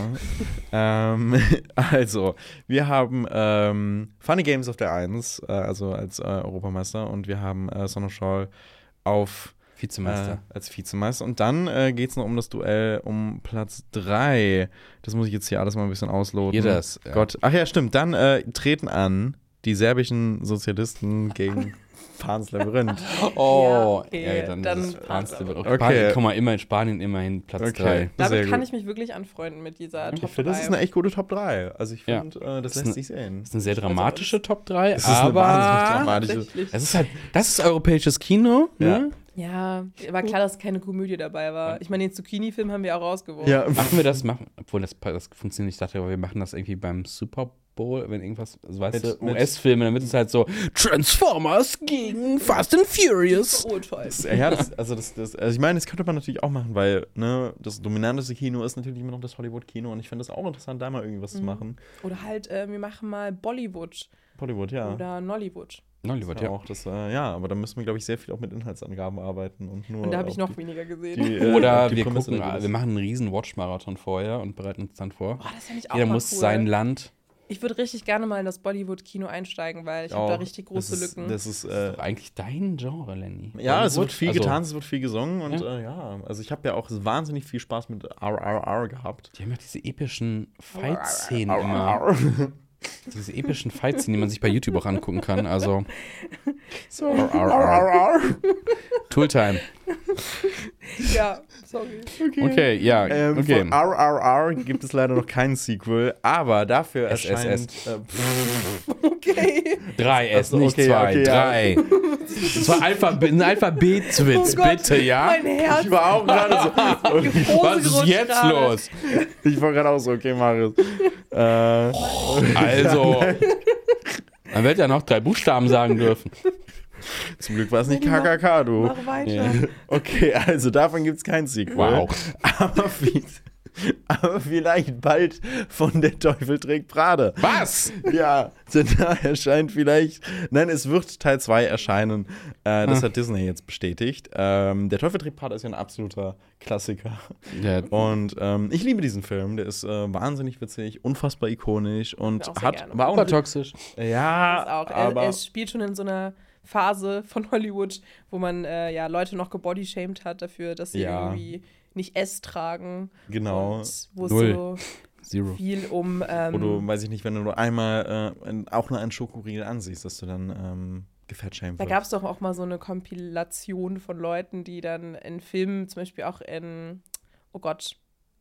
Ja. ähm, also, wir haben ähm, Funny Games auf der eins, äh, also als äh, Europameister, und wir haben äh, Son of Schall auf Vizemeister. Äh, als Vizemeister. Und dann äh, geht es noch um das Duell um Platz drei. Das muss ich jetzt hier alles mal ein bisschen ausloten. Hier das, ja. Gott. Ach ja, stimmt. Dann äh, treten an die serbischen Sozialisten gegen Pan's Labyrinth. Oh, Ja, ja, okay, dann, dann ist es passt Pan's Labyrinth. aber. Okay. Okay. Guck mal, immer in Spanien immerhin Platz Okay. drei. Sehr Damit kann gut. ich mich wirklich anfreunden mit dieser Ich Top finde, das ist eine echt gute Top drei. Also ich Ja. finde, äh, das Das ist lässt eine- sich sehen. Das ist eine sehr dramatische Top drei, Es ist eine aber wahnsinnig dramatische. Tatsächlich. es ist halt, das ist europäisches Kino, ne? Ja, war klar, dass keine Komödie dabei war. Ich meine, den Zucchini-Film haben wir auch rausgeworfen. Ja, Machen wir das, machen, obwohl das, das funktioniert nicht, ich dachte, aber wir machen das irgendwie beim Super Bowl, wenn irgendwas, also weißt Mit- du, mit- U S-Filme, damit es halt so Transformers gegen Fast and Furious. Verurteilt. ja, das, also, das, das, also ich meine, das könnte man natürlich auch machen, weil ne, das dominanteste Kino ist natürlich immer noch das Hollywood-Kino und ich finde das auch interessant, da mal irgendwie was zu Mhm. machen. Oder halt, äh, wir machen mal Bollywood Hollywood, ja. oder Nollywood. Nollywood, ja, ja. auch das, äh, ja, aber da müssen wir, glaube ich, sehr viel auch mit Inhaltsangaben arbeiten und nur. Und da habe ich auf noch die, weniger gesehen. die, äh, auf Oder die wir Prämisse gucken, der wir machen einen riesen Watch-Marathon vorher und bereiten uns dann vor. Boah, das fände ich auch Jeder mal muss cool. sein Land, Ich würde richtig gerne mal in das Bollywood-Kino einsteigen, weil ich habe da Auch. richtig große das ist, Lücken. Das ist, äh, eigentlich dein Genre, Lenny. ja, es wird viel Also, getan, es wird viel gesungen und Ja. ja, äh, ja also ich habe ja auch wahnsinnig viel Spaß mit R R R gehabt. Die haben ja diese epischen Fight-Szenen R immer. R R. Diese epischen Fight-Szenen, die man sich bei YouTube auch angucken kann. Also, So, R R R. Tooltime. Ja, sorry. Okay, ja, Ähm, okay. Von R R R gibt es leider noch keinen Sequel, aber dafür S S S. erscheint. Äh, pff, Okay. Drei S, Achso, nicht okay, zwei. okay, ja. drei. Das war Alphabet, ein Alphabetwitz, Oh Gott, bitte, ja? Mein Herz. ich war auch gerade so. Die Hose Was ist gerutscht jetzt gerade. los? Ich war gerade auch so, okay, Marius. Äh, Also, man wird ja noch drei Buchstaben sagen dürfen. zum Glück war es nicht K K K, du. Mach weiter. Ja. Okay, also davon gibt es kein Sequel. Wow. Aber, wie, aber vielleicht bald von Der Teufel trägt Prade. Was? Ja, denn da erscheint vielleicht. Nein, es wird Teil zwei erscheinen. Äh, das Ah. hat Disney jetzt bestätigt. Ähm, Der Teufel trägt Prade ist ja ein absoluter Klassiker. Ja, Und ähm, ich liebe diesen Film. Der ist äh, wahnsinnig witzig, unfassbar ikonisch und Ja, auch sehr hat gerne. war auch super toxisch. ja, Das auch. Er, aber er spielt schon in so einer Phase von Hollywood, wo man äh, ja Leute noch gebodyshamed hat dafür, dass sie Ja. irgendwie nicht S tragen. genau. Und wo es Null. so Zero. viel um. Ähm, Wo du, weiß ich nicht, wenn du nur einmal äh, ein- auch nur einen Schokoriegel ansiehst, dass du dann ähm, gefettshamed Da wirst. gab es doch auch mal so eine Kompilation von Leuten, die dann in Filmen, zum Beispiel auch in, oh Gott,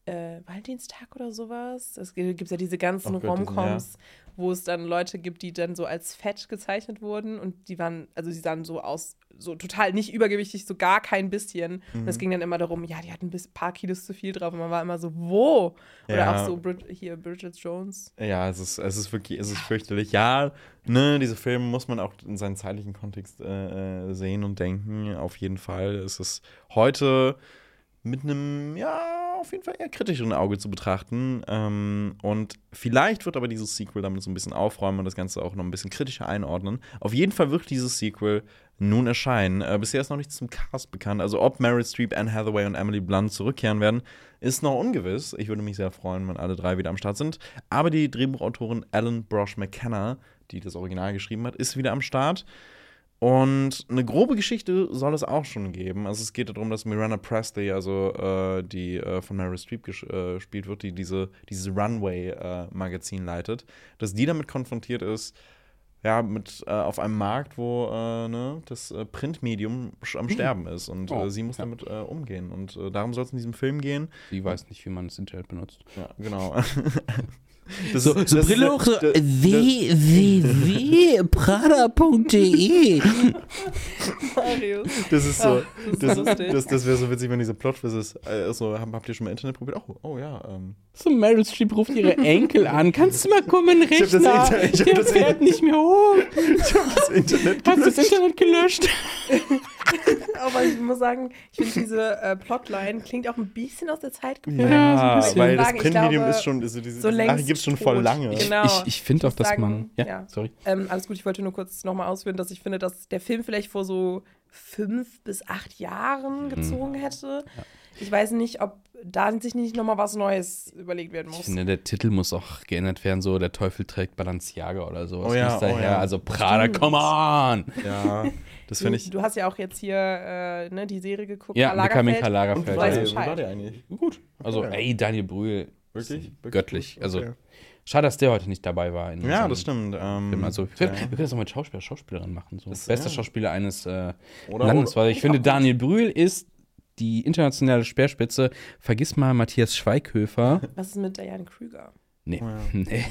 äh, Valentinstag oder sowas. Es gibt ja diese ganzen Oh Gott, Romcoms, ja. wo es dann Leute gibt, die dann so als fett gezeichnet wurden und die waren, also die sahen so aus, so total nicht übergewichtig, so gar kein bisschen. Mhm. Und es ging dann immer darum, ja, die hatten ein paar Kilos zu viel drauf und man war immer so, wo? Oder ja. auch so Brid- hier Bridget Jones. Ja, es ist, es ist wirklich, es ist fürchterlich. Ja, ne, diese Filme muss man auch in seinen zeitlichen Kontext äh, sehen und denken. Auf jeden Fall ist es heute mit einem, ja, auf jeden Fall eher kritischeren Auge zu betrachten. Ähm, und vielleicht wird aber dieses Sequel damit so ein bisschen aufräumen und das Ganze auch noch ein bisschen kritischer einordnen. Auf jeden Fall wird dieses Sequel nun erscheinen. Äh, bisher ist noch nichts zum Cast bekannt. Also ob Meryl Streep, Anne Hathaway und Emily Blunt zurückkehren werden, ist noch ungewiss. Ich würde mich sehr freuen, wenn alle drei wieder am Start sind. Aber die Drehbuchautorin Ellen Brosh McKenna, die das Original geschrieben hat, ist wieder am Start. Und eine grobe Geschichte soll es auch schon geben. Also es geht darum, dass Miranda Presley, also äh, die äh, von Meryl Streep ges- äh, gespielt wird, die diese, dieses Runway-Magazin äh, leitet, dass die damit konfrontiert ist, ja, mit äh, auf einem Markt, wo äh, ne, das äh, Printmedium sch- am Sterben ist. Und Oh, äh, sie muss ja. damit äh, umgehen. Und äh, darum soll es in diesem Film gehen. Sie weiß nicht, wie man das Internet benutzt. Ja, genau. Das So, ist- so das Brille ist- auch so das- das- w w w punkt prada punkt de. Marius. Das ist so, Ach, das ist das, so lustig. das, das wäre so witzig, wenn diese Plot-Twist ist. Äh, so, habt habt ihr schon mal Internet probiert? Oh, oh ja. Ähm. So, Meryl Streep ruft ihre Enkel an. Kannst du mal kommen, hab das Rechner? Inter- ich hab Der das fährt Inter- nicht mehr hoch. Ich hab das Internet Hast du das Internet gelöscht? Aber ich muss sagen, ich finde diese äh, Plotline klingt auch ein bisschen aus der Zeit gefilmt. Ja, Ja, so ein bisschen. weil das Sagen, ich Printmedium glaube, ist schon, also diese, so diese längst Sache gibt es schon voll tot. lange. Genau. Ich, ich finde auch, muss dass sagen, man. Ja, ja. sorry. Ähm, alles gut, ich wollte nur kurz nochmal ausführen, dass ich finde, dass der Film vielleicht vor so fünf bis acht Jahren gezogen hätte. Ich weiß nicht, ob da sich nicht nochmal was Neues überlegt werden muss. Ich finde, der Titel muss auch geändert werden, so der Teufel trägt Balenciaga oder sowas. Oh ja, muss daher. oh ja. Also Prada, come on! Ja, das du, finde ich. du hast ja auch jetzt hier äh, ne, die Serie geguckt, Ja, Karl Beckham in Lagerfeld. Karl Lagerfeld. Und Wo du war weißt der, wo Bescheid. war der eigentlich? Gut. Also, Okay. ey, Daniel Brühl. Wirklich? Göttlich. Also, Okay. schade, dass der heute nicht dabei war. In Ja, unserem das stimmt. Ähm, Film. Also, wir ja. können, wir können das auch mit Schauspieler, Schauspielerin machen. So. Das- Bester ja. Schauspieler eines äh, Oder- Landes. Weil ich Ist finde, auch gut. Daniel Brühl ist die internationale Speerspitze. Vergiss mal Matthias Schweighöfer. Was ist mit Diane Krüger? Nee. Ja. Nee.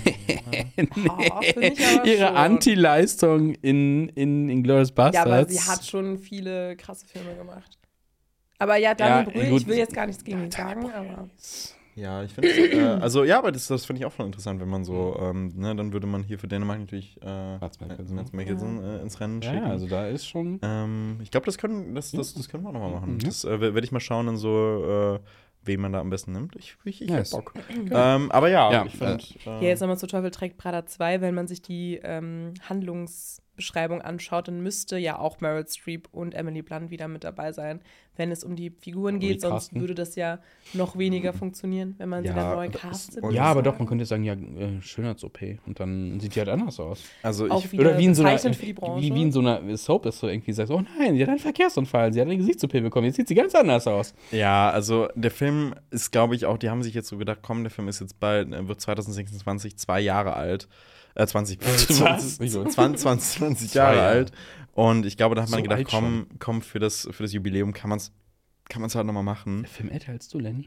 Oh, finde ich aber Ihre schon. Anti-Leistung in, in Inglourious Basterds. Ja, aber sie hat schon viele krasse Filme gemacht. Aber ja, Daniel Ja, Brühl, gut. ich will jetzt gar nichts gegen ihn sagen, aber Ja, ich finde äh, also ja, aber das, das finde ich auch voll interessant, wenn man so, ähm, ne, dann würde man hier für Dänemark natürlich äh, Mats Mikkelsen. Mats Mikkelsen äh, ins Rennen Ja, schicken. also da ist schon. ähm, ich glaube, das können, das, das, das können wir auch nochmal machen. Mhm. Das äh, werde ich mal schauen, dann so, äh, wen man da am besten nimmt. Ich, ich, ich Nice. hab Bock. ähm, aber ja, Ja, ich finde. ja, jetzt nochmal zu Teufel trägt Prada zwei, wenn man sich die ähm, Handlungsbeschreibung anschaut, dann müsste ja auch Meryl Streep und Emily Blunt wieder mit dabei sein, wenn es um die Figuren geht. Sonst Recasten. würde das ja noch weniger funktionieren, wenn man sie Ja, dann neu das- castet. und- würde Ja, ich aber doch, sagen. man könnte sagen, ja, äh, Schönheits-O P. Und dann sieht die halt anders aus. Also Auch ich, wieder Oder wie in so einer, bezeichnend für die Branche. wie, wie in so einer Soap ist so irgendwie sagst, oh nein, sie hat einen Verkehrsunfall, sie hat eine Gesichts-O P bekommen, jetzt sieht sie ganz anders aus. ja, also der Film ist, glaube ich, auch, die haben sich jetzt so gedacht, komm, der Film ist jetzt bald, äh, wird zwanzig sechsundzwanzig zwei Jahre alt. Äh, zwanzig, Was? zwanzig, zwanzig, zwanzig Zwei Jahre Jahre. alt. Und ich glaube, da hat man So gedacht, alt komm, komm, für das, für das Jubiläum kann man es kann man's halt nochmal machen. Der Film älter als du, Lenny?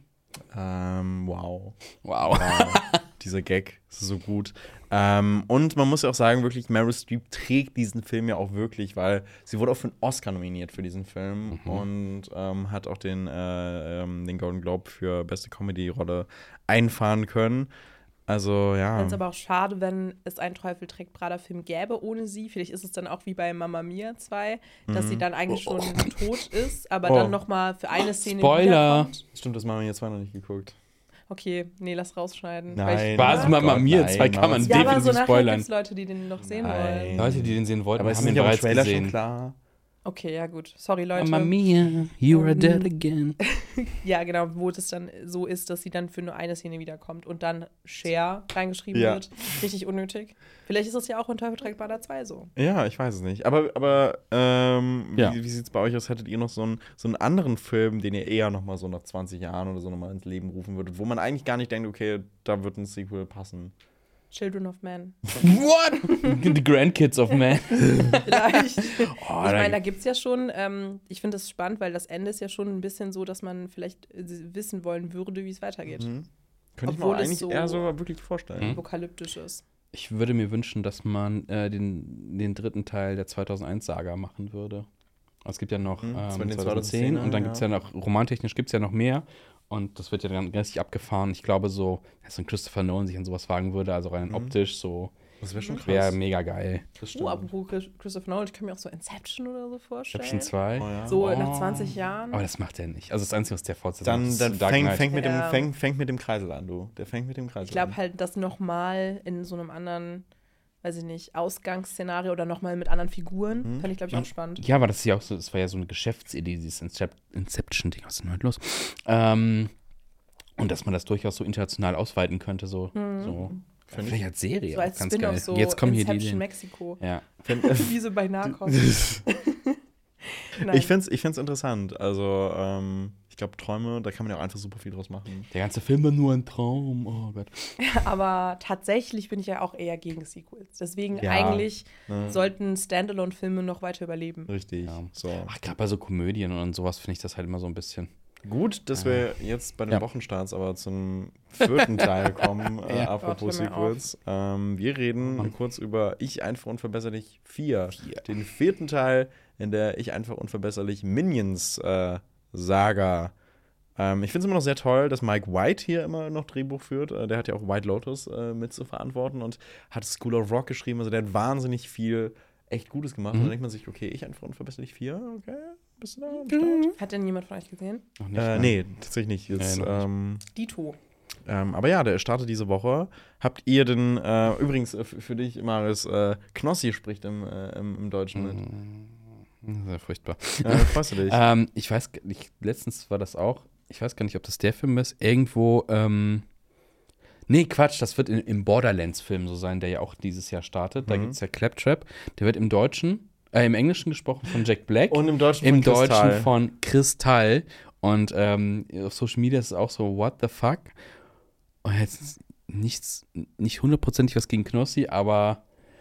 Ähm, wow. Wow. Wow. Dieser Gag ist so gut. Ähm, und man muss ja auch sagen, wirklich, Meryl Streep trägt diesen Film ja auch wirklich, weil sie wurde auch für einen Oscar nominiert für diesen Film Mhm. und ähm, hat auch den, äh, ähm, den Golden Globe für beste Comedy-Rolle einfahren können. Also, Ich ja. finde es aber auch schade, wenn es einen Teufel trägt Prada-Film gäbe ohne sie. Vielleicht ist es dann auch wie bei Mamma Mia zwei, dass Mhm. sie dann eigentlich schon tot ist, aber Oh. dann noch mal für eine Szene Spoiler. wiederkommt. Stimmt, das haben wir jetzt zwar noch nicht geguckt. Okay, nee, lass rausschneiden. Nein. Weil ich, Was? Oh Mamma Gott, Mia nein, zwei kann man Mama- ja, aber so definitiv nachher spoilern. gibt es Leute, die den noch sehen Nein. wollen. Leute, die den sehen wollten, Aber es ist haben ihn nicht auf dem bereits Trailer gesehen. schon klar. Okay, ja gut. Sorry, Leute. Mamma Mia, you are Ähm, dead again. Ja, genau, wo das dann so ist, dass sie dann für nur eine Szene wiederkommt und dann Cher reingeschrieben Ja. wird. Richtig unnötig. Vielleicht ist das ja auch in Teufel trägt Prada zwei so. Ja, ich weiß es nicht. Aber, aber ähm, Ja. wie, wie sieht es bei euch aus? Hättet ihr noch so einen, so einen anderen Film, den ihr eher noch mal so nach zwanzig Jahren oder so noch mal ins Leben rufen würdet, wo man eigentlich gar nicht denkt, okay, da wird ein Sequel passen? Children of Man. What? The Grandkids of Man. Vielleicht. Oh, ich meine, da gibt es ja schon, ähm, ich finde das spannend, weil das Ende ist ja schon ein bisschen so, dass man vielleicht äh, wissen wollen würde, wie es weitergeht. Mhm. Könnte Obwohl ich mir es eigentlich so eher so wirklich vorstellen. apokalyptisch ist. Ich würde mir wünschen, dass man äh, den, den dritten Teil der zweitausendeins-Saga machen würde. Es gibt ja noch Mhm, ähm, zweitausendzehn, zweitausendzehn und dann ja. gibt es ja noch, romantechnisch gibt es ja noch mehr. Und das wird ja dann richtig abgefahren. Ich glaube, so, dass so ein Christopher Nolan sich an sowas wagen würde, also rein Mhm. optisch, so, Das wäre schon krass. wäre mega geil. Das Oh, stimmt. apropos Chris- Christopher Nolan, ich kann mir auch so Inception oder so vorstellen. Inception zwei. Oh, ja. So Oh. nach zwanzig Jahren. Aber das macht er nicht. Also das Einzige, was der fortsetzt, Dann, ist dann Dark fängt Knight. fängt mit, dem, Ja. fängt, fängt mit dem Kreisel an, du. Der fängt mit dem Kreisel Ich glaube an. halt, das nochmal in so einem anderen, weiß ich nicht, Ausgangsszenario oder nochmal mit anderen Figuren, Mhm. fände ich, glaube ich, auch spannend. Ja, aber das ist ja auch so, das war ja so eine Geschäftsidee, dieses Incep- Inception-Ding, was ist denn heute los? Ähm, und dass man das durchaus so international ausweiten könnte, so. Mhm. so. Find Vielleicht als Serie So auch als ganz Spin-off, geil. so Jetzt kommen hier die Inception Ideen. Mexiko. Ja. Wie so bei Narcos. Nein. Ich finde es ich find's interessant. Also, ähm, ich glaube, Träume, da kann man ja auch einfach super viel draus machen. Der ganze Film war nur ein Traum. Oh Gott. Aber tatsächlich bin ich ja auch eher gegen Sequels. Deswegen Ja, eigentlich ne? sollten Standalone-Filme noch weiter überleben. Richtig. Ja. So. Ach, gerade bei so Komödien und sowas finde ich das halt immer so ein bisschen. Gut, dass wir jetzt bei den Ja. Wochenstarts aber zum vierten Teil kommen, äh, Ja. apropos Gott, hör mir Sequels. Ähm, wir reden Mann. kurz über Ich einfach unverbesserlich vier. Vier. Den vierten Teil in der Ich einfach unverbesserlich Minions äh, Saga. Ähm, ich finde es immer noch sehr toll, dass Mike White hier immer noch Drehbuch führt. Äh, der hat ja auch White Lotus äh, mit zu verantworten und hat School of Rock geschrieben. Also der hat wahnsinnig viel echt Gutes gemacht. Mhm. Und dann denkt man sich, okay, Ich einfach unverbesserlich vier, okay, bist du da am Start? Hat denn jemand von euch gesehen? Noch nicht, Äh, ne? nee, tatsächlich nicht. Jetzt, Nee, noch nicht. ähm, Dito. ähm, aber ja, der startet diese Woche. Habt ihr denn, äh, übrigens äh, f- für dich, Marius, äh, Knossi spricht im, äh, im, im Deutschen mit. Mm, Sehr furchtbar. Äh, freust du dich? Ähm, ich weiß, gar nicht, letztens war das auch, ich weiß gar nicht, ob das der Film ist, irgendwo, ähm, nee, Quatsch, das wird in, im Borderlands-Film so sein, der ja auch dieses Jahr startet. Da Mhm. gibt es ja Claptrap, der wird im Deutschen, äh, im Englischen gesprochen von Jack Black. Und im Deutschen Im von Kristall. Deutschen von Kristall. Und ähm, auf Social Media ist es auch so, what the fuck? Und jetzt nichts, nicht hundertprozentig was gegen Knossi, aber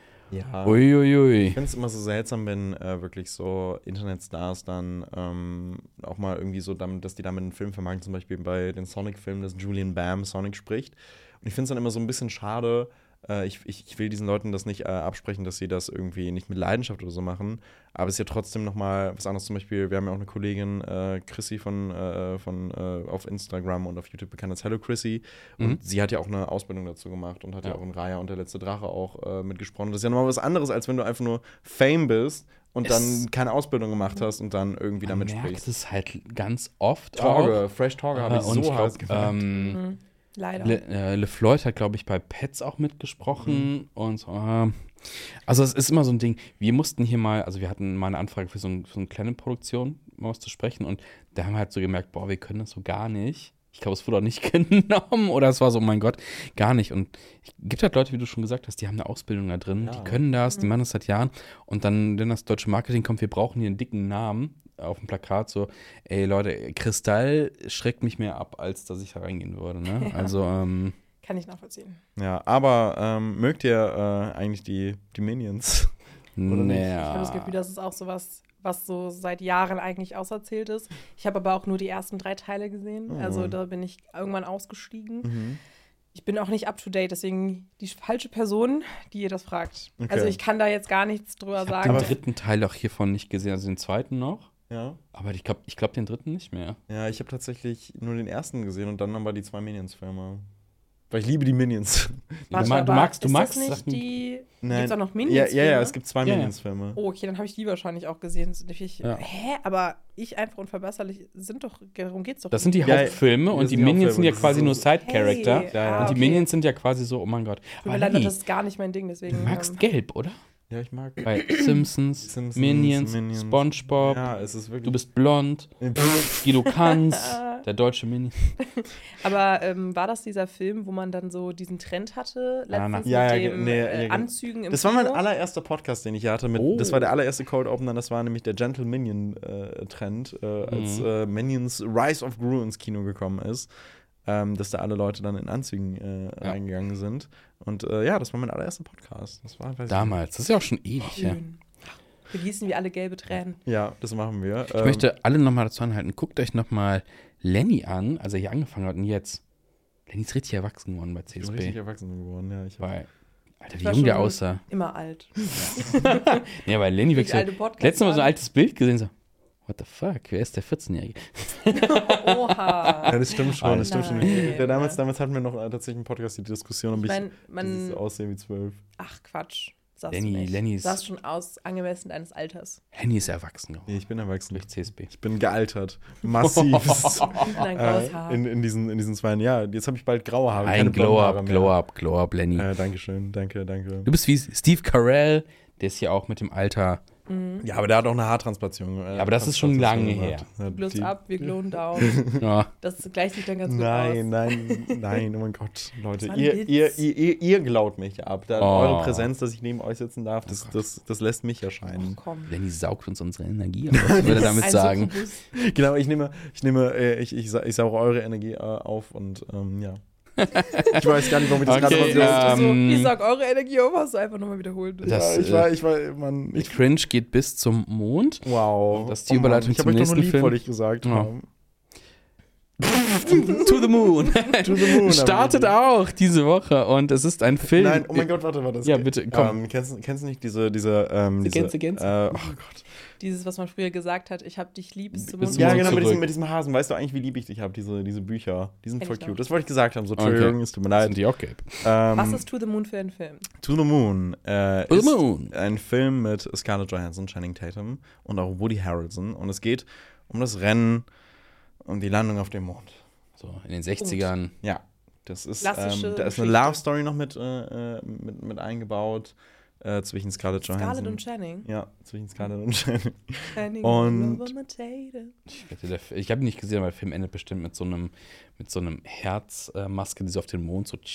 Ja. uiuiui. Ich finde es immer so seltsam, wenn äh, wirklich so Internetstars dann ähm, auch mal irgendwie so, damit, dass die damit einen Film vermarkten, zum Beispiel bei den Sonic-Filmen, dass Julian Bam Sonic spricht. Und ich finde es dann immer so ein bisschen schade. Äh, ich, ich, ich will diesen Leuten das nicht äh, absprechen, dass sie das irgendwie nicht mit Leidenschaft oder so machen. Aber es ist ja trotzdem noch mal was anderes. Zum Beispiel, wir haben ja auch eine Kollegin, äh, Chrissy von, äh, von äh, auf Instagram und auf YouTube bekannt als Hello Chrissy. Und Mhm. sie hat ja auch eine Ausbildung dazu gemacht und hat ja, Ja. auch in Raya und der letzte Drache auch äh, mitgesprochen. Das ist ja nochmal was anderes, als wenn du einfach nur Fame bist und Es- dann keine Ausbildung gemacht hast und dann irgendwie Man damit merkt sprichst. es halt ganz oft Torge, auch. Fresh Torge habe Äh, ich und so ich heiß glaub, gefeiert. ähm, Mhm. Leider. Le, äh, LeFloid hat, glaube ich, bei Pets auch mitgesprochen und so. Äh, also es ist immer so ein Ding, wir mussten hier mal, also wir hatten mal eine Anfrage für so, ein, für so eine kleine Produktion, mal was zu sprechen und da haben wir halt so gemerkt, boah, wir können das so gar nicht. Ich glaube, es wurde auch nicht genommen oder es war so, mein Gott, gar nicht. Und es gibt halt Leute, wie du schon gesagt hast, die haben eine Ausbildung da drin, Ja. die können das, die machen das seit Jahren und dann, wenn das deutsche Marketing kommt, wir brauchen hier einen dicken Namen auf dem Plakat, so, ey Leute, Kristall schreckt mich mehr ab, als dass ich da reingehen würde, ne? Ja. Also, ähm, Kann ich nachvollziehen. Ja, aber ähm, mögt ihr äh, eigentlich die, die Minions? nicht? Ich habe das Gefühl, das ist auch sowas, was so seit Jahren eigentlich auserzählt ist. Ich habe aber auch nur die ersten drei Teile gesehen. Oh. Also da bin ich irgendwann ausgestiegen. Mhm. Ich bin auch nicht up to date, deswegen die falsche Person, die ihr das fragt. Okay. Also ich kann da jetzt gar nichts drüber ich habe sagen. den dritten Teil auch hiervon nicht gesehen, also den zweiten noch. Ja. Aber ich glaube ich glaub den dritten nicht mehr. Ja, ich habe tatsächlich nur den ersten gesehen und dann aber die zwei Minions-Filme. Weil ich liebe die Minions. Warte, du, ma- du aber magst, du ist magst das nicht Sachen- die. Nein. Gibt's auch noch Ja, Minions? ja, ja, es gibt zwei Ja, ja. Minions-Filme. Oh, okay, dann habe ich die wahrscheinlich auch gesehen. Ich, Ja. Hä? Aber ich einfach unverbesserlich sind doch. Darum geht's doch. Das sind die Ja, Hauptfilme das und sind die die Minions sind ja Hauptfilme, quasi das nur ist so- Side-Character. Hey, Ja, ja. ah, Und die okay. Minions sind ja quasi so, oh mein Gott. Tut mir Aber leid, Lenny, das ist gar nicht mein Ding, du deswegen. magst ähm, gelb, oder? Ja, ich mag. Bei Simpsons, Simpsons, Minions, Minions. SpongeBob, Ja, es ist wirklich. du bist blond, Guido Kanz, der deutsche Minion. Aber ähm, war das dieser Film, wo man dann so diesen Trend hatte, Ah, na. letztens Ja, mit ja, dem nee, äh, ja, Anzügen im Das war mein Kino? allererster Podcast, den ich hatte. Mit, Oh. Das war der allererste Cold Opener. Das war nämlich der Gentle Minion äh, Trend, äh, als Mhm. äh, Minions Rise of Gru ins Kino gekommen ist. ähm, dass da alle Leute dann in Anzügen äh, ja. reingegangen sind. Und äh, ja, das war mein allererster Podcast. Das war, weiß Damals, das ist ja auch schon ewig, ja. Wir gießen wie alle gelbe Tränen. Ja, das machen wir. Ich ähm, möchte alle nochmal dazu anhalten, guckt euch nochmal Lenny an, als er hier angefangen hat und jetzt. Lenny ist richtig erwachsen geworden bei C S B. Ich bin richtig erwachsen geworden, ja. Ich Weil, Alter, wie jung der aussah. Immer alt. Ja, weil Lenny wirklich so, letztes Mal so ein altes Bild gesehen, so, what the fuck, wer ist der vierzehnjährige? Oha. Ja, das stimmt schon, das stimmt schon. Nein. Ja, damals, damals hatten wir noch äh, tatsächlich einen Podcast, die Diskussion, ob ich, mein, man, dieses Aussehen wie zwölf. Ach, Quatsch. Lenny, Lenny ist... Sahst schon aus, angemessen deines Alters. Lenny ist erwachsen geworden. Nee, ich bin erwachsen. Durch C S B. Ich bin gealtert. Massiv. Dein graues Haar. äh, in, in, diesen, in diesen zwei Jahren. Ja, jetzt habe ich bald graue Haare. Ein Glow-Up, Glow-Up, Glow-Up, Lenny. Äh, Dankeschön, danke, danke. Du bist wie Steve Carell, der ist ja auch mit dem Alter... Mhm. Ja, aber der hat auch eine Haartransplantation. Äh, ja, aber das ist schon lange her. Bloß ab, wir glowen down. Ja. Das gleicht sich dann ganz gut nein, aus. Nein, nein, nein, oh mein Gott. Leute, ihr, ihr, ihr, ihr, ihr glaut mich ab. Da, oh. Eure Präsenz, dass ich neben euch sitzen darf, das, das, das lässt mich erscheinen. Oh, Lenny saugt uns unsere Energie auf, was würde damit sagen. Genau, ich nehme, ich nehme, ich, ich, ich sauge eure Energie äh, auf und ähm, ja. Ich weiß gar nicht, warum ich das okay, gerade mal so. Ähm, ich sag eure Energie auf, hast du einfach nochmal wiederholt. Das, ja, ich war, ich war, man. Ich Cringe geht bis zum Mond. Wow. Das ist die Überleitung oh, zum nächsten Film. Ich habe euch noch ein Lied, wollte ich gesagt haben. To the Moon. To the Moon. Startet auch diese Woche und es ist ein Film. Nein, oh mein Gott, warte, warte. Ja, bitte, komm. Ähm, kennst, kennst du nicht diese, diese, ähm, diese Gänse, Gänse? Äh, oh Gott. Dieses, was man früher gesagt hat, ich hab dich lieb bis zum Mond. Ja, genau, mit diesem, mit diesem Hasen. Weißt du eigentlich, wie lieb ich dich habe, diese, diese Bücher? Die sind voll cute. Das wollte ich gesagt haben. So, Entschuldigung, es tut mir leid. Sind die auch gelb? Ähm, was ist To the Moon für ein Film? To the Moon äh, To ist the Moon. ein Film mit Scarlett Johansson, Channing Tatum und auch Woody Harrelson. Und es geht um das Rennen, um die Landung auf dem Mond. So, in den sechzigern. Ja, das ist, ähm, da ist eine Love-Story noch mit, äh, mit, mit eingebaut. Äh, zwischen Scarlett Johansson. Scarlett und Channing? Ja, zwischen Scarlett und Channing. Channing und ich, wette, ich habe ihn nicht gesehen, aber der Film endet bestimmt mit so einem, mit so einem Herzmaske, die so auf den Mond so.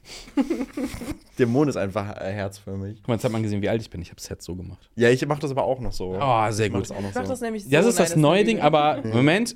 Der Mond ist einfach äh, herzförmig. Guck mal, jetzt hat man gesehen, wie alt ich bin. Ich habe es jetzt so gemacht. Ja, ich mache das aber auch noch so. Oh, sehr ich gut. Das, auch noch ich mach so. das nämlich so. Das ist das Nein, neue das Ding, aber ja. Moment.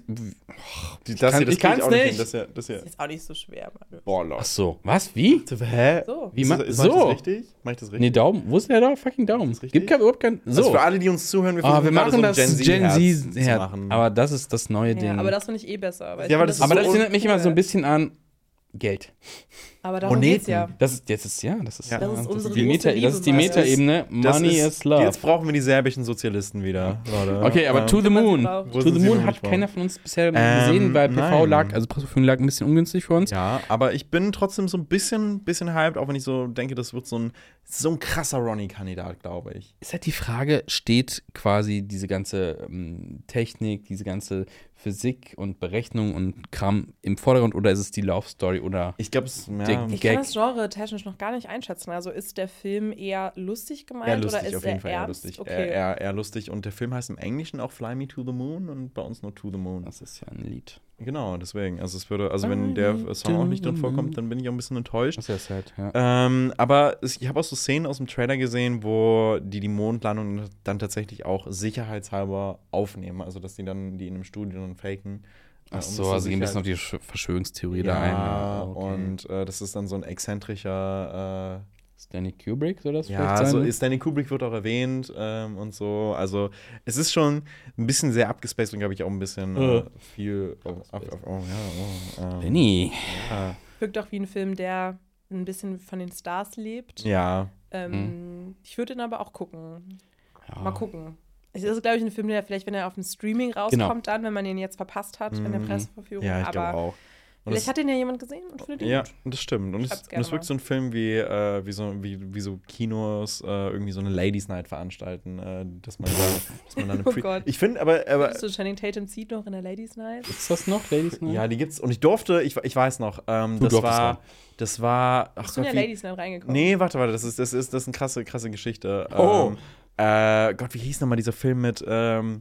Die, das kann, hier, das ich kann es nicht. Das hier, das hier. Das ist jetzt auch nicht so schwer, Mann. Boah, Leute. Ach so. Was? Wie? Hä? So. Wie ist ma das, so? Mach ich das richtig? Mach ich das richtig? Nee, Daumen. Wo ist der da? Fucking Daumen. Ist das Gibt kein, überhaupt kein. So. Also für alle, die uns zuhören, wir oh, wir machen so das Gen Z Herz zu machen. Aber das ist das neue Ja, Ding. aber das finde ich eh besser. Weil Ja, aber das das aber so das erinnert mich immer so ein bisschen an Geld. Aber darum Moneten. geht's ja. Das ist, jetzt ist, ja, das ist, Ja. Das ist unsere die große Meta, Liebe, das ist die Mann. Meta-Ebene. Das Money ist, is love. Jetzt brauchen wir die serbischen Sozialisten wieder, Leute. Okay, aber ähm, To the Wenn man sie Moon. braucht. Wo To sind the sie Moon noch hat nicht keiner drauf? von uns bisher Ähm, gesehen, weil P V nein. lag, also Presseverfügung lag ein bisschen ungünstig für uns. Ja, aber ich bin trotzdem so ein bisschen, bisschen hyped, auch wenn ich so denke, das wird so ein, so ein krasser Ronnie-Kandidat, glaube ich. Ist halt die Frage, steht quasi diese ganze ähm, Technik, diese ganze Physik und Berechnung und Kram im Vordergrund oder ist es die Love Story oder Ich glaube, es ja, Der Ich Gag. kann das Genre technisch noch gar nicht einschätzen. Also ist der Film eher lustig gemeint eher lustig, oder ist auf jeden er Fall eher ernst? lustig. Okay. Eher, eher, eher lustig. Und der Film heißt im Englischen auch Fly Me to the Moon und bei uns nur To the Moon. das ist ja ein Lied. Genau, deswegen. Also es würde, also wenn der Song auch nicht drin vorkommt, dann bin ich auch ein bisschen enttäuscht. Das ist ja sad, ja. Ähm, aber es, ich habe auch so Szenen aus dem Trailer gesehen, wo die die Mondlandung dann tatsächlich auch sicherheitshalber aufnehmen. Also dass die dann die in einem Studio dann faken. Ach um so, das also gehen ein bisschen Sicherheit- auf die Sch- Verschwörungstheorie da ein. Ja, okay. und äh, das ist dann so ein exzentrischer äh, Stanley Kubrick soll das ja, vielleicht sein? so ist Stanley Kubrick wird auch erwähnt ähm, und so. Also es ist schon ein bisschen sehr abgespaced und glaube ich auch ein bisschen äh, Äh. viel. Oh, auf, auf, oh, ja, oh, ähm, Lenny. ja. Wirkt auch wie ein Film, der ein bisschen von den Stars lebt. ja. Ähm, Ich würde ihn aber auch gucken. Ja. Mal gucken. Es ist, glaube ich, ein Film, der vielleicht, wenn er auf dem Streaming rauskommt, Genau. dann, wenn man ihn jetzt verpasst hat, in der Mhm. Presseverführung. Ja, ich aber glaube auch. Und vielleicht das- hat den ja jemand gesehen und findet ihn Ja, gut. das stimmt. Und es, Schreibt's und gerne es wirkt mal. so ein Film wie, äh, wie, so, wie, wie so Kinos äh, irgendwie so eine Ladies Night veranstalten, äh, dass man da, dass man da eine Oh Pre Gott. Ich finde, aber, aber Findest du, Channing Tatum zieht noch in der Ladies Night? Ist das noch, Ladies Night? ja, die gibt's. Und ich durfte, ich, ich weiß noch, ähm, Du das durftest war, rein. das war, ach Bist du in Gott, der wie, Ladies Night reingekommen? nee, warte, warte, das ist, das ist, das ist eine krasse, krasse Geschichte. Oh. Ähm, äh, Gott, wie hieß nochmal dieser Film mit ähm,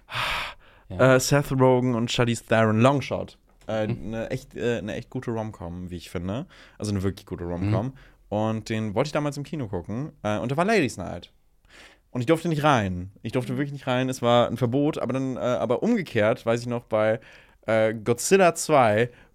Ja. äh, Seth Rogen und Charlize Theron, Longshot. Äh, eine, echt, äh, eine echt gute Rom-Com, wie ich finde. Also eine wirklich gute Rom-Com. Mhm. Und den wollte ich damals im Kino gucken. Äh, und da war Ladies Night. Und ich durfte nicht rein. Ich durfte wirklich nicht rein. Es war ein Verbot. Aber dann, äh, aber umgekehrt, weiß ich noch, bei äh, Godzilla zwei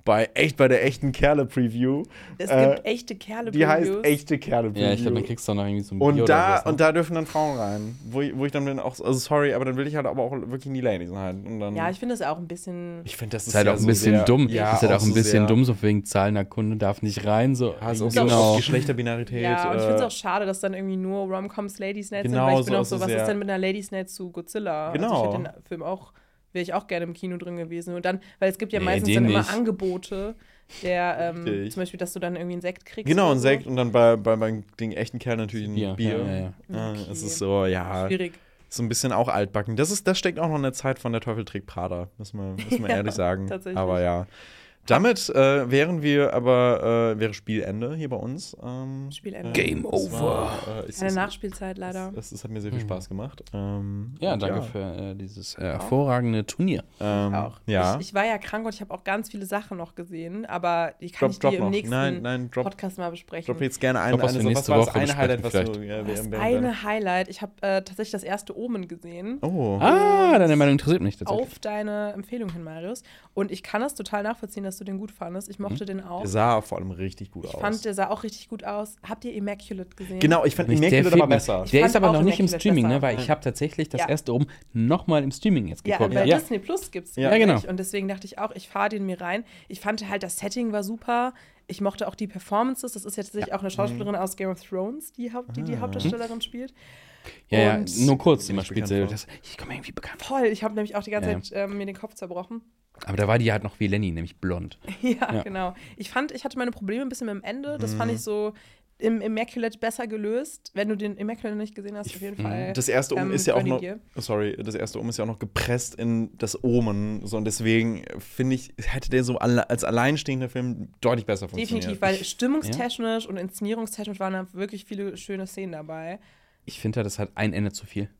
bei echt bei der echten Kerle-Preview. Es äh, gibt echte Kerle-Previews. Die heißt echte Kerle-Preview. Ja, ich glaube, dann kriegst du noch irgendwie so ein und Bier da oder was, ne? Und da dürfen dann Frauen rein. Wo ich, wo ich dann bin auch, also sorry, aber dann will ich halt aber auch wirklich in die Ladies halt. Und dann, Ja, ich finde das auch ein bisschen. Ich finde, das ist ist halt ja auch ein so bisschen sehr, dumm. Ja, ist halt auch ein so bisschen sehr, dumm, so wegen zahlender Kunde darf nicht rein. So. Ja, ist auch Genau. so auf Geschlechterbinarität. Ja, und ich finde es äh, auch schade, dass dann irgendwie nur Rom-Coms Ladies Night Genau, sind, weil ich bin so auch ist so, es was sehr. ist denn mit einer Ladies Night zu Godzilla? Genau. Also ich hätte den Film auch, wäre ich auch gerne im Kino drin gewesen. Und dann, weil es gibt ja Nee, meistens den dann immer nicht. Angebote, der, ähm, Richtig. zum Beispiel, dass du dann irgendwie einen Sekt kriegst. Genau, oder ein so. Sekt und dann bei, bei, bei den echten Kerlen natürlich ein Bier. Bier. Ja, ja, ja. Ja, Okay. Es ist so, ja, Schwierig. so ein bisschen auch altbacken. Das, ist, das steckt auch noch in der Zeit von Der Teufel trägt Prada, muss man, muss man Ja, ehrlich sagen. tatsächlich. Aber ja. Damit äh, wären wir aber, äh, wäre Spielende hier bei uns. Ähm, Spielende. Game es over. War, äh, es, Keine es, Nachspielzeit leider. es, es hat mir sehr viel Mhm. Spaß gemacht. Ähm, Ja, und danke ja. für äh, dieses äh, hervorragende Turnier. Ähm, Auch. Ja. Ich, ich war ja krank und ich habe auch ganz viele Sachen noch gesehen, aber die kann Drop, ich drop dir im noch. nächsten Nein, nein, drop, Podcast mal besprechen. drop jetzt gerne ein, Drop, was eine wir so, nächste was war das Woche eine Highlight, was du besprechen ja, Das während- eine Highlight, ich habe äh, tatsächlich das erste Omen gesehen. Oh. Ah, deine Meinung interessiert mich tatsächlich. Auf deine Empfehlung hin, Marius. Und ich kann das total nachvollziehen, dass du den gut fandest. Ich mochte den auch. Der sah vor allem richtig gut Ich aus. fand, der sah auch richtig gut aus. Habt ihr Immaculate gesehen? Genau, ich fand Nicht, der Immaculate fehlt aber mir. besser. Ich Der fand ist aber auch noch nicht im Immaculate Streaming, besser. ne? Weil ich habe tatsächlich das Ja. erste oben nochmal im Streaming jetzt Ja, geguckt. bei Ja, Disney Plus gibt's Ja. den Ja, genau. nicht. Und deswegen dachte ich auch, ich fahre den mir rein. Ich fand halt, das Setting war super. Ich mochte auch die Performances. Das ist ja tatsächlich auch eine Schauspielerin aus Game of Thrones, die, Haupt, die, die Ah. Hauptdarstellerin spielt. ja, ja, Und- nur kurz, die man Nicht spielt. bekannt Das, ich komme mir irgendwie bekannt vor. Voll, ich habe nämlich auch die ganze Ja. Zeit ähm, mir den Kopf zerbrochen. Aber da war die halt noch wie Lenny, nämlich blond. Ja, Ja. genau. Ich fand, ich hatte meine Probleme ein bisschen mit dem Ende. Das Mhm. fand ich so im Immaculate besser gelöst. Wenn du den Immaculate nicht gesehen hast, auf jeden Fall. Das erste Um ähm, ist ja auch gönn noch, dir. sorry, das erste Um ist ja auch noch gepresst in das Omen. So, und deswegen finde ich, hätte der so alle, als alleinstehender Film deutlich besser funktioniert. Definitiv, weil stimmungstechnisch und inszenierungstechnisch waren da wirklich viele schöne Szenen dabei. Ich finde, das hat ein Ende zu viel.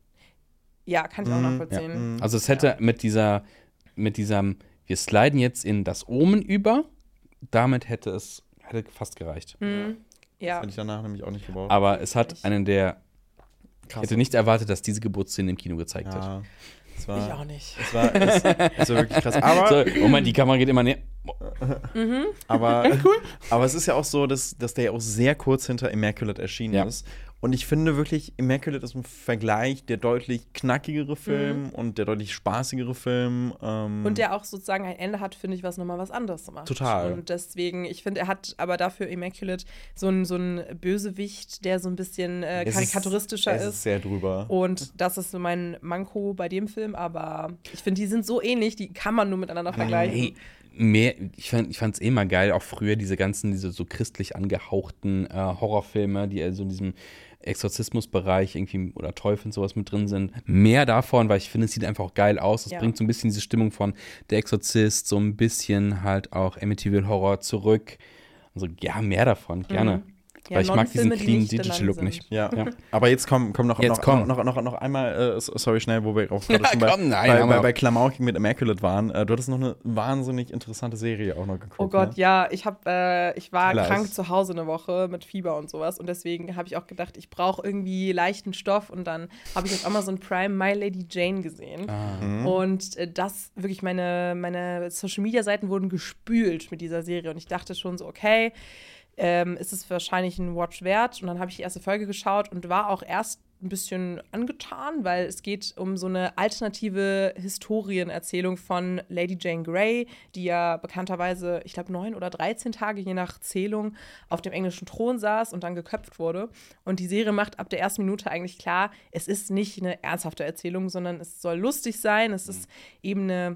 Ja, kann ich auch Mhm, nachvollziehen. Mhm. Also es hätte mit dieser, mit diesem, wir sliden jetzt in das Omen über, damit hätte es hätte fast gereicht. Mhm. Ja. Hätte ich danach nämlich auch nicht gebraucht. Aber es hat Ich- einen der, ich Krass. hätte nicht erwartet, dass diese Geburtsszene im Kino gezeigt wird. Ja, es war, Ich auch nicht. Es war, es, es war wirklich krass. Aber, So, Moment, die Kamera geht immer näher. Mhm. aber, aber es ist ja auch so, dass, dass der ja auch sehr kurz hinter Immaculate erschienen Ja. ist. Und ich finde wirklich, Immaculate ist im Vergleich der deutlich knackigere Film und der deutlich spaßigere Film. Ähm, Und der auch sozusagen ein Ende hat, finde ich, was nochmal was anderes macht. Total. Und deswegen, ich finde, er hat aber dafür Immaculate so einen so einen Bösewicht, der so ein bisschen äh, es karikaturistischer ist, ist. Es ist sehr drüber. Und das ist so mein Manko bei dem Film, aber ich finde, die sind so ähnlich, die kann man nur miteinander vergleichen. Hey, mehr, ich fand es eh mal geil, auch früher diese ganzen, diese so christlich angehauchten äh, Horrorfilme, die also in diesem Exorzismusbereich irgendwie oder Teufel und sowas mit drin sind. Mehr davon, weil ich finde, es sieht einfach auch geil aus. Es Ja. bringt so ein bisschen diese Stimmung von Der Exorzist, so ein bisschen halt auch Amityville Horror zurück. Also ja, mehr davon, gerne. Ja, Weil ich mag diesen Non-Filme, die clean nicht Digital benannt Look sind. nicht. Ja. Ja. Aber jetzt kommen komm noch, Jetzt noch, komm. noch, noch, noch einmal, äh, sorry, schnell, wo wir auch gerade Ja, schon bei, komm, nein, bei, haben bei, wir bei auch. Klamauk mit Immaculate waren. Äh, du hattest noch eine wahnsinnig interessante Serie auch noch geguckt. Oh Gott, ne? ja, ich hab, äh, ich war Tell us. krank zu Hause eine Woche mit Fieber und sowas und deswegen habe ich auch gedacht, ich brauche irgendwie leichten Stoff und dann habe ich auf Amazon Prime My Lady Jane gesehen. Ah. Mhm. Und äh, das, wirklich, meine, meine Social-Media-Seiten wurden gespült mit dieser Serie und ich dachte schon so, okay, ähm, ist es wahrscheinlich ein Watch wert? Und dann habe ich die erste Folge geschaut und war auch erst ein bisschen angetan, weil es geht um so eine alternative Historienerzählung von Lady Jane Grey, die ja bekannterweise, ich glaube, neun oder dreizehn Tage je nach Zählung auf dem englischen Thron saß und dann geköpft wurde. Und die Serie macht ab der ersten Minute eigentlich klar, es ist nicht eine ernsthafte Erzählung, sondern es soll lustig sein. Es ist eben eine,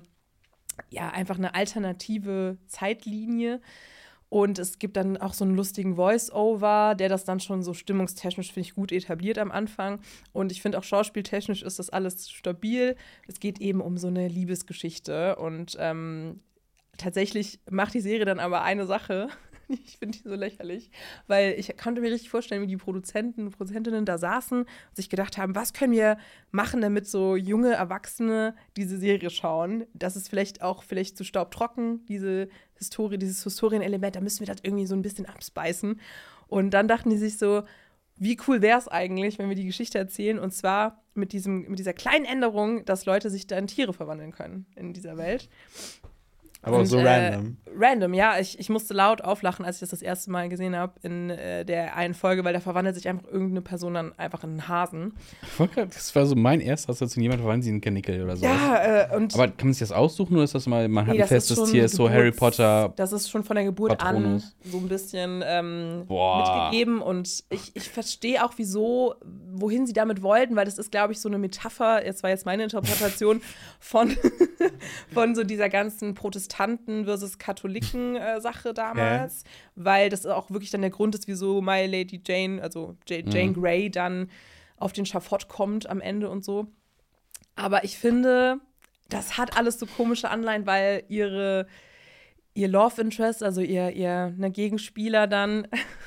ja, einfach eine alternative Zeitlinie. Und es gibt dann auch so einen lustigen Voice-Over, der das dann schon so stimmungstechnisch, finde ich, gut etabliert am Anfang. Und ich finde auch schauspieltechnisch ist das alles stabil. Es geht eben um so eine Liebesgeschichte. Und ähm, tatsächlich macht die Serie dann aber eine Sache, ich finde die so lächerlich, weil ich konnte mir richtig vorstellen, wie die Produzenten und Produzentinnen da saßen und sich gedacht haben, was können wir machen, damit so junge Erwachsene diese Serie schauen. Das ist vielleicht auch vielleicht zu staubtrocken, diese Historie, dieses Historienelement, da müssen wir das irgendwie so ein bisschen abspeisen. Und dann dachten die sich so, wie cool wäre es eigentlich, wenn wir die Geschichte erzählen, und zwar mit, diesem, mit dieser kleinen Änderung, dass Leute sich da in Tiere verwandeln können in dieser Welt. Aber auch so äh, random. Random, ja. Ich, ich musste laut auflachen, als ich das das erste Mal gesehen habe in äh, der einen Folge, weil da verwandelt sich einfach irgendeine Person dann einfach in einen Hasen. Das war so mein erster Assoziation, jemand verwandelt sich in einen Kanickel oder so. Ja, äh, und aber kann man sich das aussuchen oder ist das mal, man hat nee, ein festes Tier, ist so Harry Potter? Das ist schon von der Geburt Patronus. an so ein bisschen ähm, Boah. mitgegeben und ich, ich verstehe auch, wieso, wohin sie damit wollten, weil das ist, glaube ich, so eine Metapher, jetzt war jetzt meine Interpretation von, von so dieser ganzen Protestanten versus Katholiken-Sache äh, damals, äh. weil das auch wirklich dann der Grund ist, wieso My Lady Jane, also J- Jane mhm. Grey dann auf den Schafott kommt am Ende und so. Aber ich finde, das hat alles so komische Anleihen, weil ihre, ihr Love Interest, also ihr, ihr ne, Gegenspieler dann,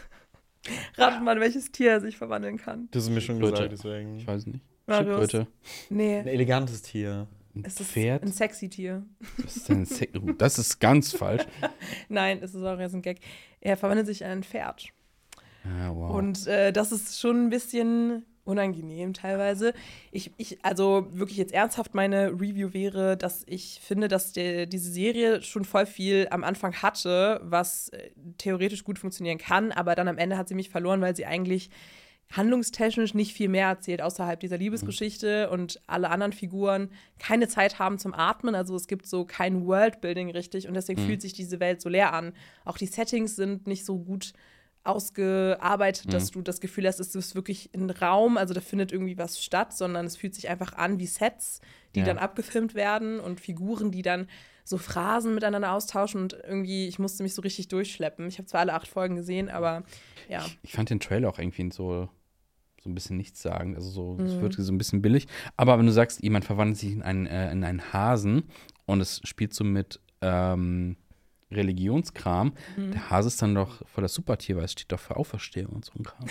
ratet mal, welches Tier er sich verwandeln kann. Das ist mir schon gesagt, deswegen. Ich weiß nicht. Schildkröte. Nee. Ein elegantes Tier. Ein es ist Pferd? Ein sexy Tier. Das ist, ein Se- oh, das ist ganz falsch. Nein, es ist auch erst ein Gag. Er verwandelt sich in ein Pferd. Ah, wow. Und äh, das ist schon ein bisschen unangenehm teilweise. Ich, ich, also wirklich jetzt ernsthaft, meine Review wäre, dass ich finde, dass der, diese Serie schon voll viel am Anfang hatte, was äh, theoretisch gut funktionieren kann, aber dann am Ende hat sie mich verloren, weil sie eigentlich handlungstechnisch nicht viel mehr erzählt außerhalb dieser Liebesgeschichte mhm. und alle anderen Figuren keine Zeit haben zum Atmen. Also es gibt so kein Worldbuilding richtig und deswegen mhm. fühlt sich diese Welt so leer an. Auch die Settings sind nicht so gut ausgearbeitet, mhm. dass du das Gefühl hast, es ist wirklich ein Raum, also da findet irgendwie was statt, sondern es fühlt sich einfach an wie Sets, die ja. dann abgefilmt werden und Figuren, die dann so Phrasen miteinander austauschen und irgendwie, ich musste mich so richtig durchschleppen. Ich habe zwar alle acht Folgen gesehen, aber ja. Ich, ich fand den Trailer auch irgendwie so, so ein bisschen nichtssagend, also so, es mhm. wird so ein bisschen billig. Aber wenn du sagst, jemand verwandelt sich in einen, äh, in einen Hasen und es spielt so mit ähm, Religionskram, mhm. der Hase ist dann doch voll das Supertier, weil es steht doch für Auferstehung und so ein Kram.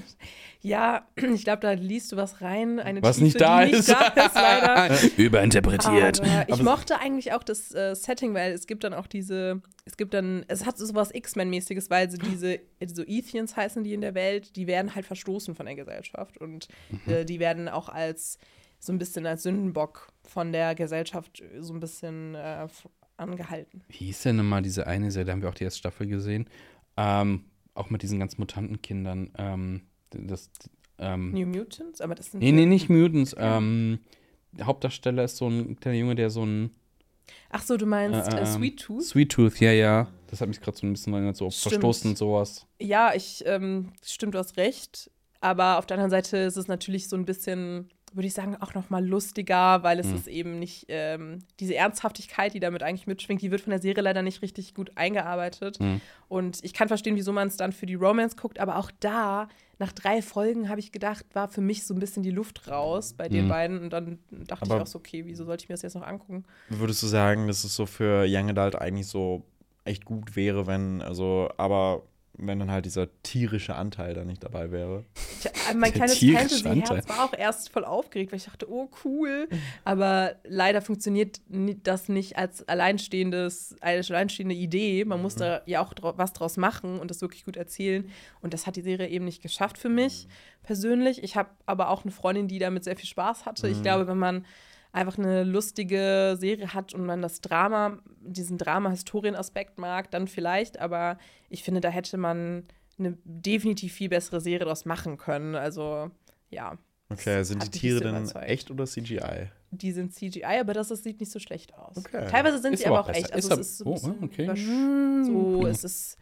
Ja, ich glaube, da liest du was rein, eine was Tiefe, nicht da die ist. nicht da ist, leider. Überinterpretiert. Aber ich mochte eigentlich auch das äh, Setting, weil es gibt dann auch diese, es gibt dann, es hat so was X-Men-mäßiges, weil so diese, so Ethians heißen die in der Welt, die werden halt verstoßen von der Gesellschaft und mhm. äh, die werden auch als, so ein bisschen als Sündenbock von der Gesellschaft so ein bisschen äh, angehalten. Wie hieß denn immer diese eine Serie, da haben wir auch die erste Staffel gesehen, ähm, auch mit diesen ganz Mutantenkindern, ähm, das, ähm, New Mutants? Aber das sind nee, nee, nicht Mutants, ähm, der Hauptdarsteller ist so ein kleiner Junge, der so ein Ach so, du meinst äh, äh, ähm, Sweet Tooth? Sweet Tooth, ja, ja. Das hat mich gerade so ein bisschen so verstoßen und sowas. Ja, ich, ähm, stimmt, du hast recht. Aber auf der anderen Seite ist es natürlich so ein bisschen, würde ich sagen, auch noch mal lustiger, weil es mhm. ist eben nicht ähm, diese Ernsthaftigkeit, die damit eigentlich mitschwingt, die wird von der Serie leider nicht richtig gut eingearbeitet. Mhm. Und ich kann verstehen, wieso man es dann für die Romance guckt, aber auch da, nach drei Folgen, habe ich gedacht, war für mich so ein bisschen die Luft raus bei den mhm. beiden. Und dann dachte aber ich auch so, okay, wieso sollte ich mir das jetzt noch angucken? Würdest du sagen, dass es so für Young Adult eigentlich so echt gut wäre, wenn, also, aber wenn dann halt dieser tierische Anteil da nicht dabei wäre. Ich, mein Der kleines Fantasy-Herz war auch erst voll aufgeregt, weil ich dachte, oh, cool. Aber leider funktioniert das nicht als alleinstehendes, eine alleinstehende Idee. Man muss mhm. da ja auch was draus machen und das wirklich gut erzählen. Und das hat die Serie eben nicht geschafft für mich persönlich. Ich habe aber auch eine Freundin, die damit sehr viel Spaß hatte. Mhm. Ich glaube, wenn man einfach eine lustige Serie hat und man das Drama, diesen Drama-Historien-Aspekt mag, dann vielleicht, aber ich finde, da hätte man eine definitiv viel bessere Serie draus machen können. Also, ja. Okay, sind die Tiere denn echt oder C G I? Die sind C G I, aber das, das sieht nicht so schlecht aus. Okay. Teilweise sind ist sie aber auch echt. Also, ist es ist so, oh, okay. so mhm. es ist,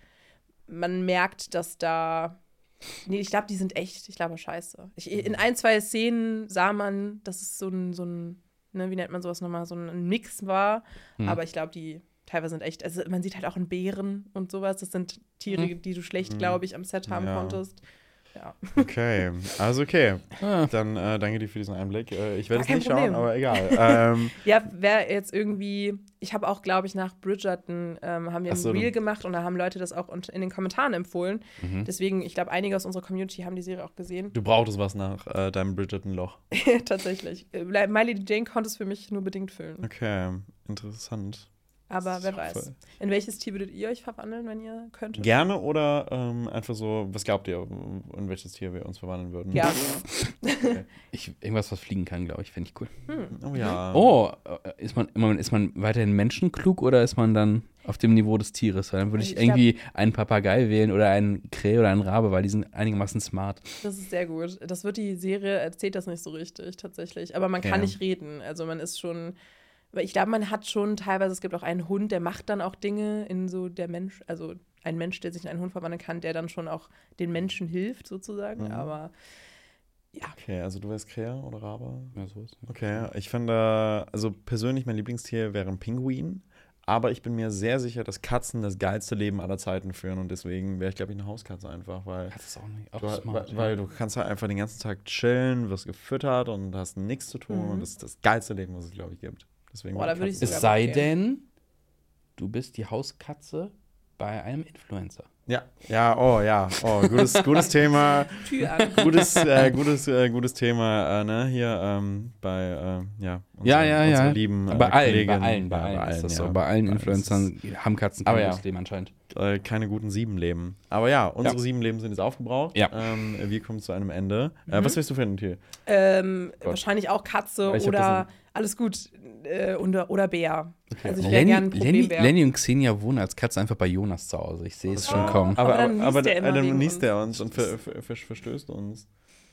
man merkt, dass da Nee, ich glaube, die sind echt. Ich glaube, scheiße. Ich, in ein, zwei Szenen sah man, dass es so ein, so ein Ne, wie nennt man sowas nochmal, so ein Mix war. Hm. Aber ich glaube, die teilweise sind echt, also man sieht halt auch einen Bären und sowas. Das sind Tiere, hm. die du schlecht, hm. glaube ich, am Set haben ja. konntest. Ja. Okay, also okay. Ah. Dann äh, danke dir für diesen Einblick. Äh, ich werde es nicht Problem. schauen, aber egal. ähm, ja, wer jetzt irgendwie, ich habe auch, glaube ich, nach Bridgerton ähm, haben wir ein so, Reel gemacht und da haben Leute das auch in den Kommentaren empfohlen. Mhm. Deswegen, ich glaube, einige aus unserer Community haben die Serie auch gesehen. Du brauchtest was nach äh, deinem Bridgerton-Loch. Tatsächlich. My Lady Jane konnte es für mich nur bedingt füllen. Okay, interessant. Aber wer weiß. In welches Tier würdet ihr euch verwandeln, wenn ihr könntet? Gerne oder ähm, einfach so, was glaubt ihr, in welches Tier wir uns verwandeln würden? Ja. Okay. Ich, irgendwas, was fliegen kann, glaube ich, fände ich cool. Hm. Oh ja. Oh, ist man, ist man weiterhin menschenklug oder ist man dann auf dem Niveau des Tieres? Weil dann würde ich, ich irgendwie glaub, einen Papagei wählen oder einen Krähe oder einen Rabe, weil die sind einigermaßen smart. Das ist sehr gut. Das wird die Serie, erzählt das nicht so richtig, tatsächlich. Aber man kann ja. nicht reden. Also man ist schon... Ich glaube, man hat schon teilweise, es gibt auch einen Hund, der macht dann auch Dinge in so der Mensch, also ein Mensch, der sich in einen Hund verwandeln kann, der dann schon auch den Menschen hilft, sozusagen. Mhm. Aber ja. Okay, also du wärst Krähe oder Rabe? Ja, so ist es. Okay, ich finde, also persönlich mein Lieblingstier wäre ein Pinguin. Aber ich bin mir sehr sicher, dass Katzen das geilste Leben aller Zeiten führen. Und deswegen wäre ich, glaube ich, eine Hauskatze einfach. Weil, das ist auch nicht auch du, smart, weil, weil du kannst halt einfach den ganzen Tag chillen, wirst gefüttert und hast nichts zu tun. Mhm. Und das ist das geilste Leben, was es, glaube ich, gibt. Deswegen Boah, da würde ich es sei denn, du bist die Hauskatze bei einem Influencer. Ja, ja, oh ja, oh, gutes, gutes Thema. Tür an. Gutes, äh, gutes, äh, gutes Thema, äh, ne, hier ähm, bei, äh, ja, unsere, ja, ja, unsere ja. lieben äh, bei allen, Kolleginnen. bei allen, bei allen, ja, bei allen, ist das ja. so. Bei allen Influencern haben Katzen kein gutes ja. Leben anscheinend. Äh, keine guten sieben Leben. Aber ja, unsere ja. sieben Leben sind jetzt aufgebraucht. Ja. Ähm, wir kommen zu einem Ende. Mhm. Äh, was willst du für ein Tier? Ähm, wahrscheinlich auch Katze ich oder alles gut äh, oder, oder Bär. Okay. Also ich wäre gerne ein Problembär. Lenny, Lenny und Xenia wohnen als Katze einfach bei Jonas zu Hause. Ich sehe es schon oh. kommen. Aber, aber dann aber, niest der immer aber dann wegen niest uns. der uns und ver, ver, ver, verstößt uns.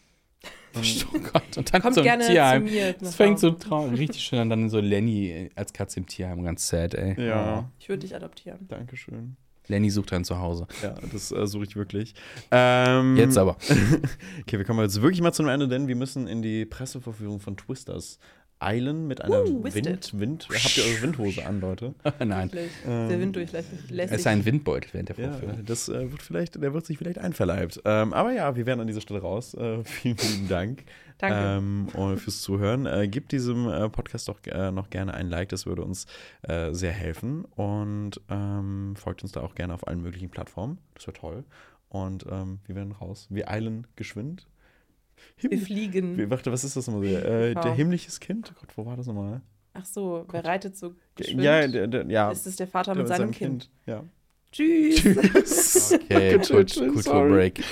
Oh Gott, und dann Kommt zum gerne Tierheim. zu mir. Das fängt so traurig, richtig schön an. Dann so Lenny als Katze im Tierheim, ganz sad, ey. Ja. Ich würde dich adoptieren. Dankeschön. Lenny sucht ein Zuhause. Ja, das äh, suche ich wirklich. Ähm, Jetzt aber. Okay, wir kommen jetzt wirklich mal zum Ende, denn wir müssen in die Presseverführung von Twisters eilen mit einer uh, Wind, Wind. Habt ihr eure Windhose an, Leute? Nein. Ähm, Sehr winddurchlässig. Es ist ein Windbeutel während der Ja, Vorführung. das äh, wird vielleicht, der wird sich vielleicht einverleibt. Ähm, aber ja, wir werden an dieser Stelle raus. Äh, vielen, vielen Dank. Danke. Ähm, und fürs Zuhören. Äh, gebt diesem äh, Podcast doch äh, noch gerne ein Like, das würde uns äh, sehr helfen. Und ähm, folgt uns da auch gerne auf allen möglichen Plattformen. Das wäre toll. Und ähm, wir werden raus. Wir eilen geschwind. Wir fliegen. Wie, warte, was ist das nochmal? Äh, der himmlisches Kind? Gott, wo war das nochmal? Ach so, wer reitet so geschwind? Ja, der, der, ja. Ist es der Vater mit, mit seinem, seinem kind? kind? Ja. Tschüss. Tschüss. Okay, gut, Kulturbreak.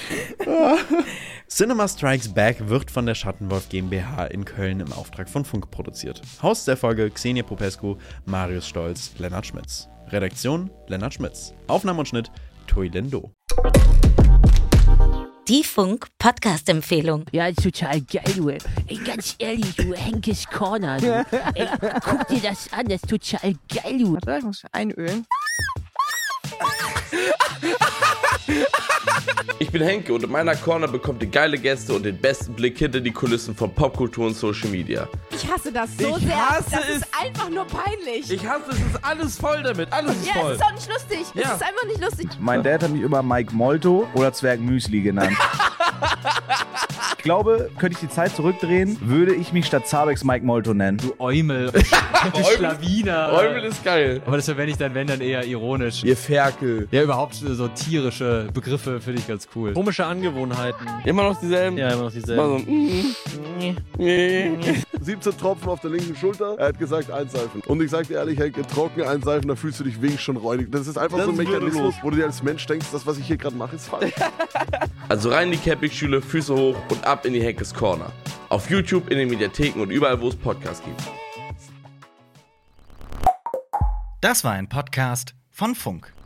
Cinema Strikes Back wird von der Schattenwolf GmbH in Köln im Auftrag von Funk produziert. Hosts der Folge Xenia Popescu, Marius Stolz, Lennart Schmitz. Redaktion Lennart Schmitz. Aufnahme und Schnitt Tui Lendo. Die Funk-Podcast-Empfehlung. Ja, total geil, du. Ey, ganz ehrlich, du, Henkes Corner, du. Ey, guck dir das an, das ist total geil, du. Warte, ich muss einölen. Ich bin Henke und in meiner Corner bekommt ihr geile Gäste und den besten Blick hinter die Kulissen von Popkultur und Social Media. Ich hasse das so ich sehr. Hasse das es. ist einfach nur peinlich. Ich hasse es, es ist alles voll damit, alles ist ja, voll. es ist auch nicht lustig. Ja. Es ist einfach nicht lustig. Mein Dad hat mich immer Mike Molto oder Zwergmüsli genannt. Ich glaube, könnte ich die Zeit zurückdrehen, würde ich mich statt Zabex Mike Molto nennen. Du Eumel, du Schlawiner. Eumel ist geil. Aber das verwende ich dann, wenn dann eher ironisch. Ihr Ferkel. Ja, überhaupt so tierische Begriffe finde ich ganz cool. Komische Angewohnheiten. Immer noch dieselben? Ja, immer noch dieselben. So, siebzehn Tropfen auf der linken Schulter. Er hat gesagt, einseifen. Und ich sag dir ehrlich, Henke, trocken einseifen, da fühlst du dich wenigstens schon räudig. Das ist einfach das so ein Mechanismus, wo du dir als Mensch denkst, das, was ich hier gerade mache, ist falsch. Also rein in die Campingstühle, Füße hoch und ab in die Henkes Corner. Auf YouTube, in den Mediatheken und überall, wo es Podcasts gibt. Das war ein Podcast von Funk.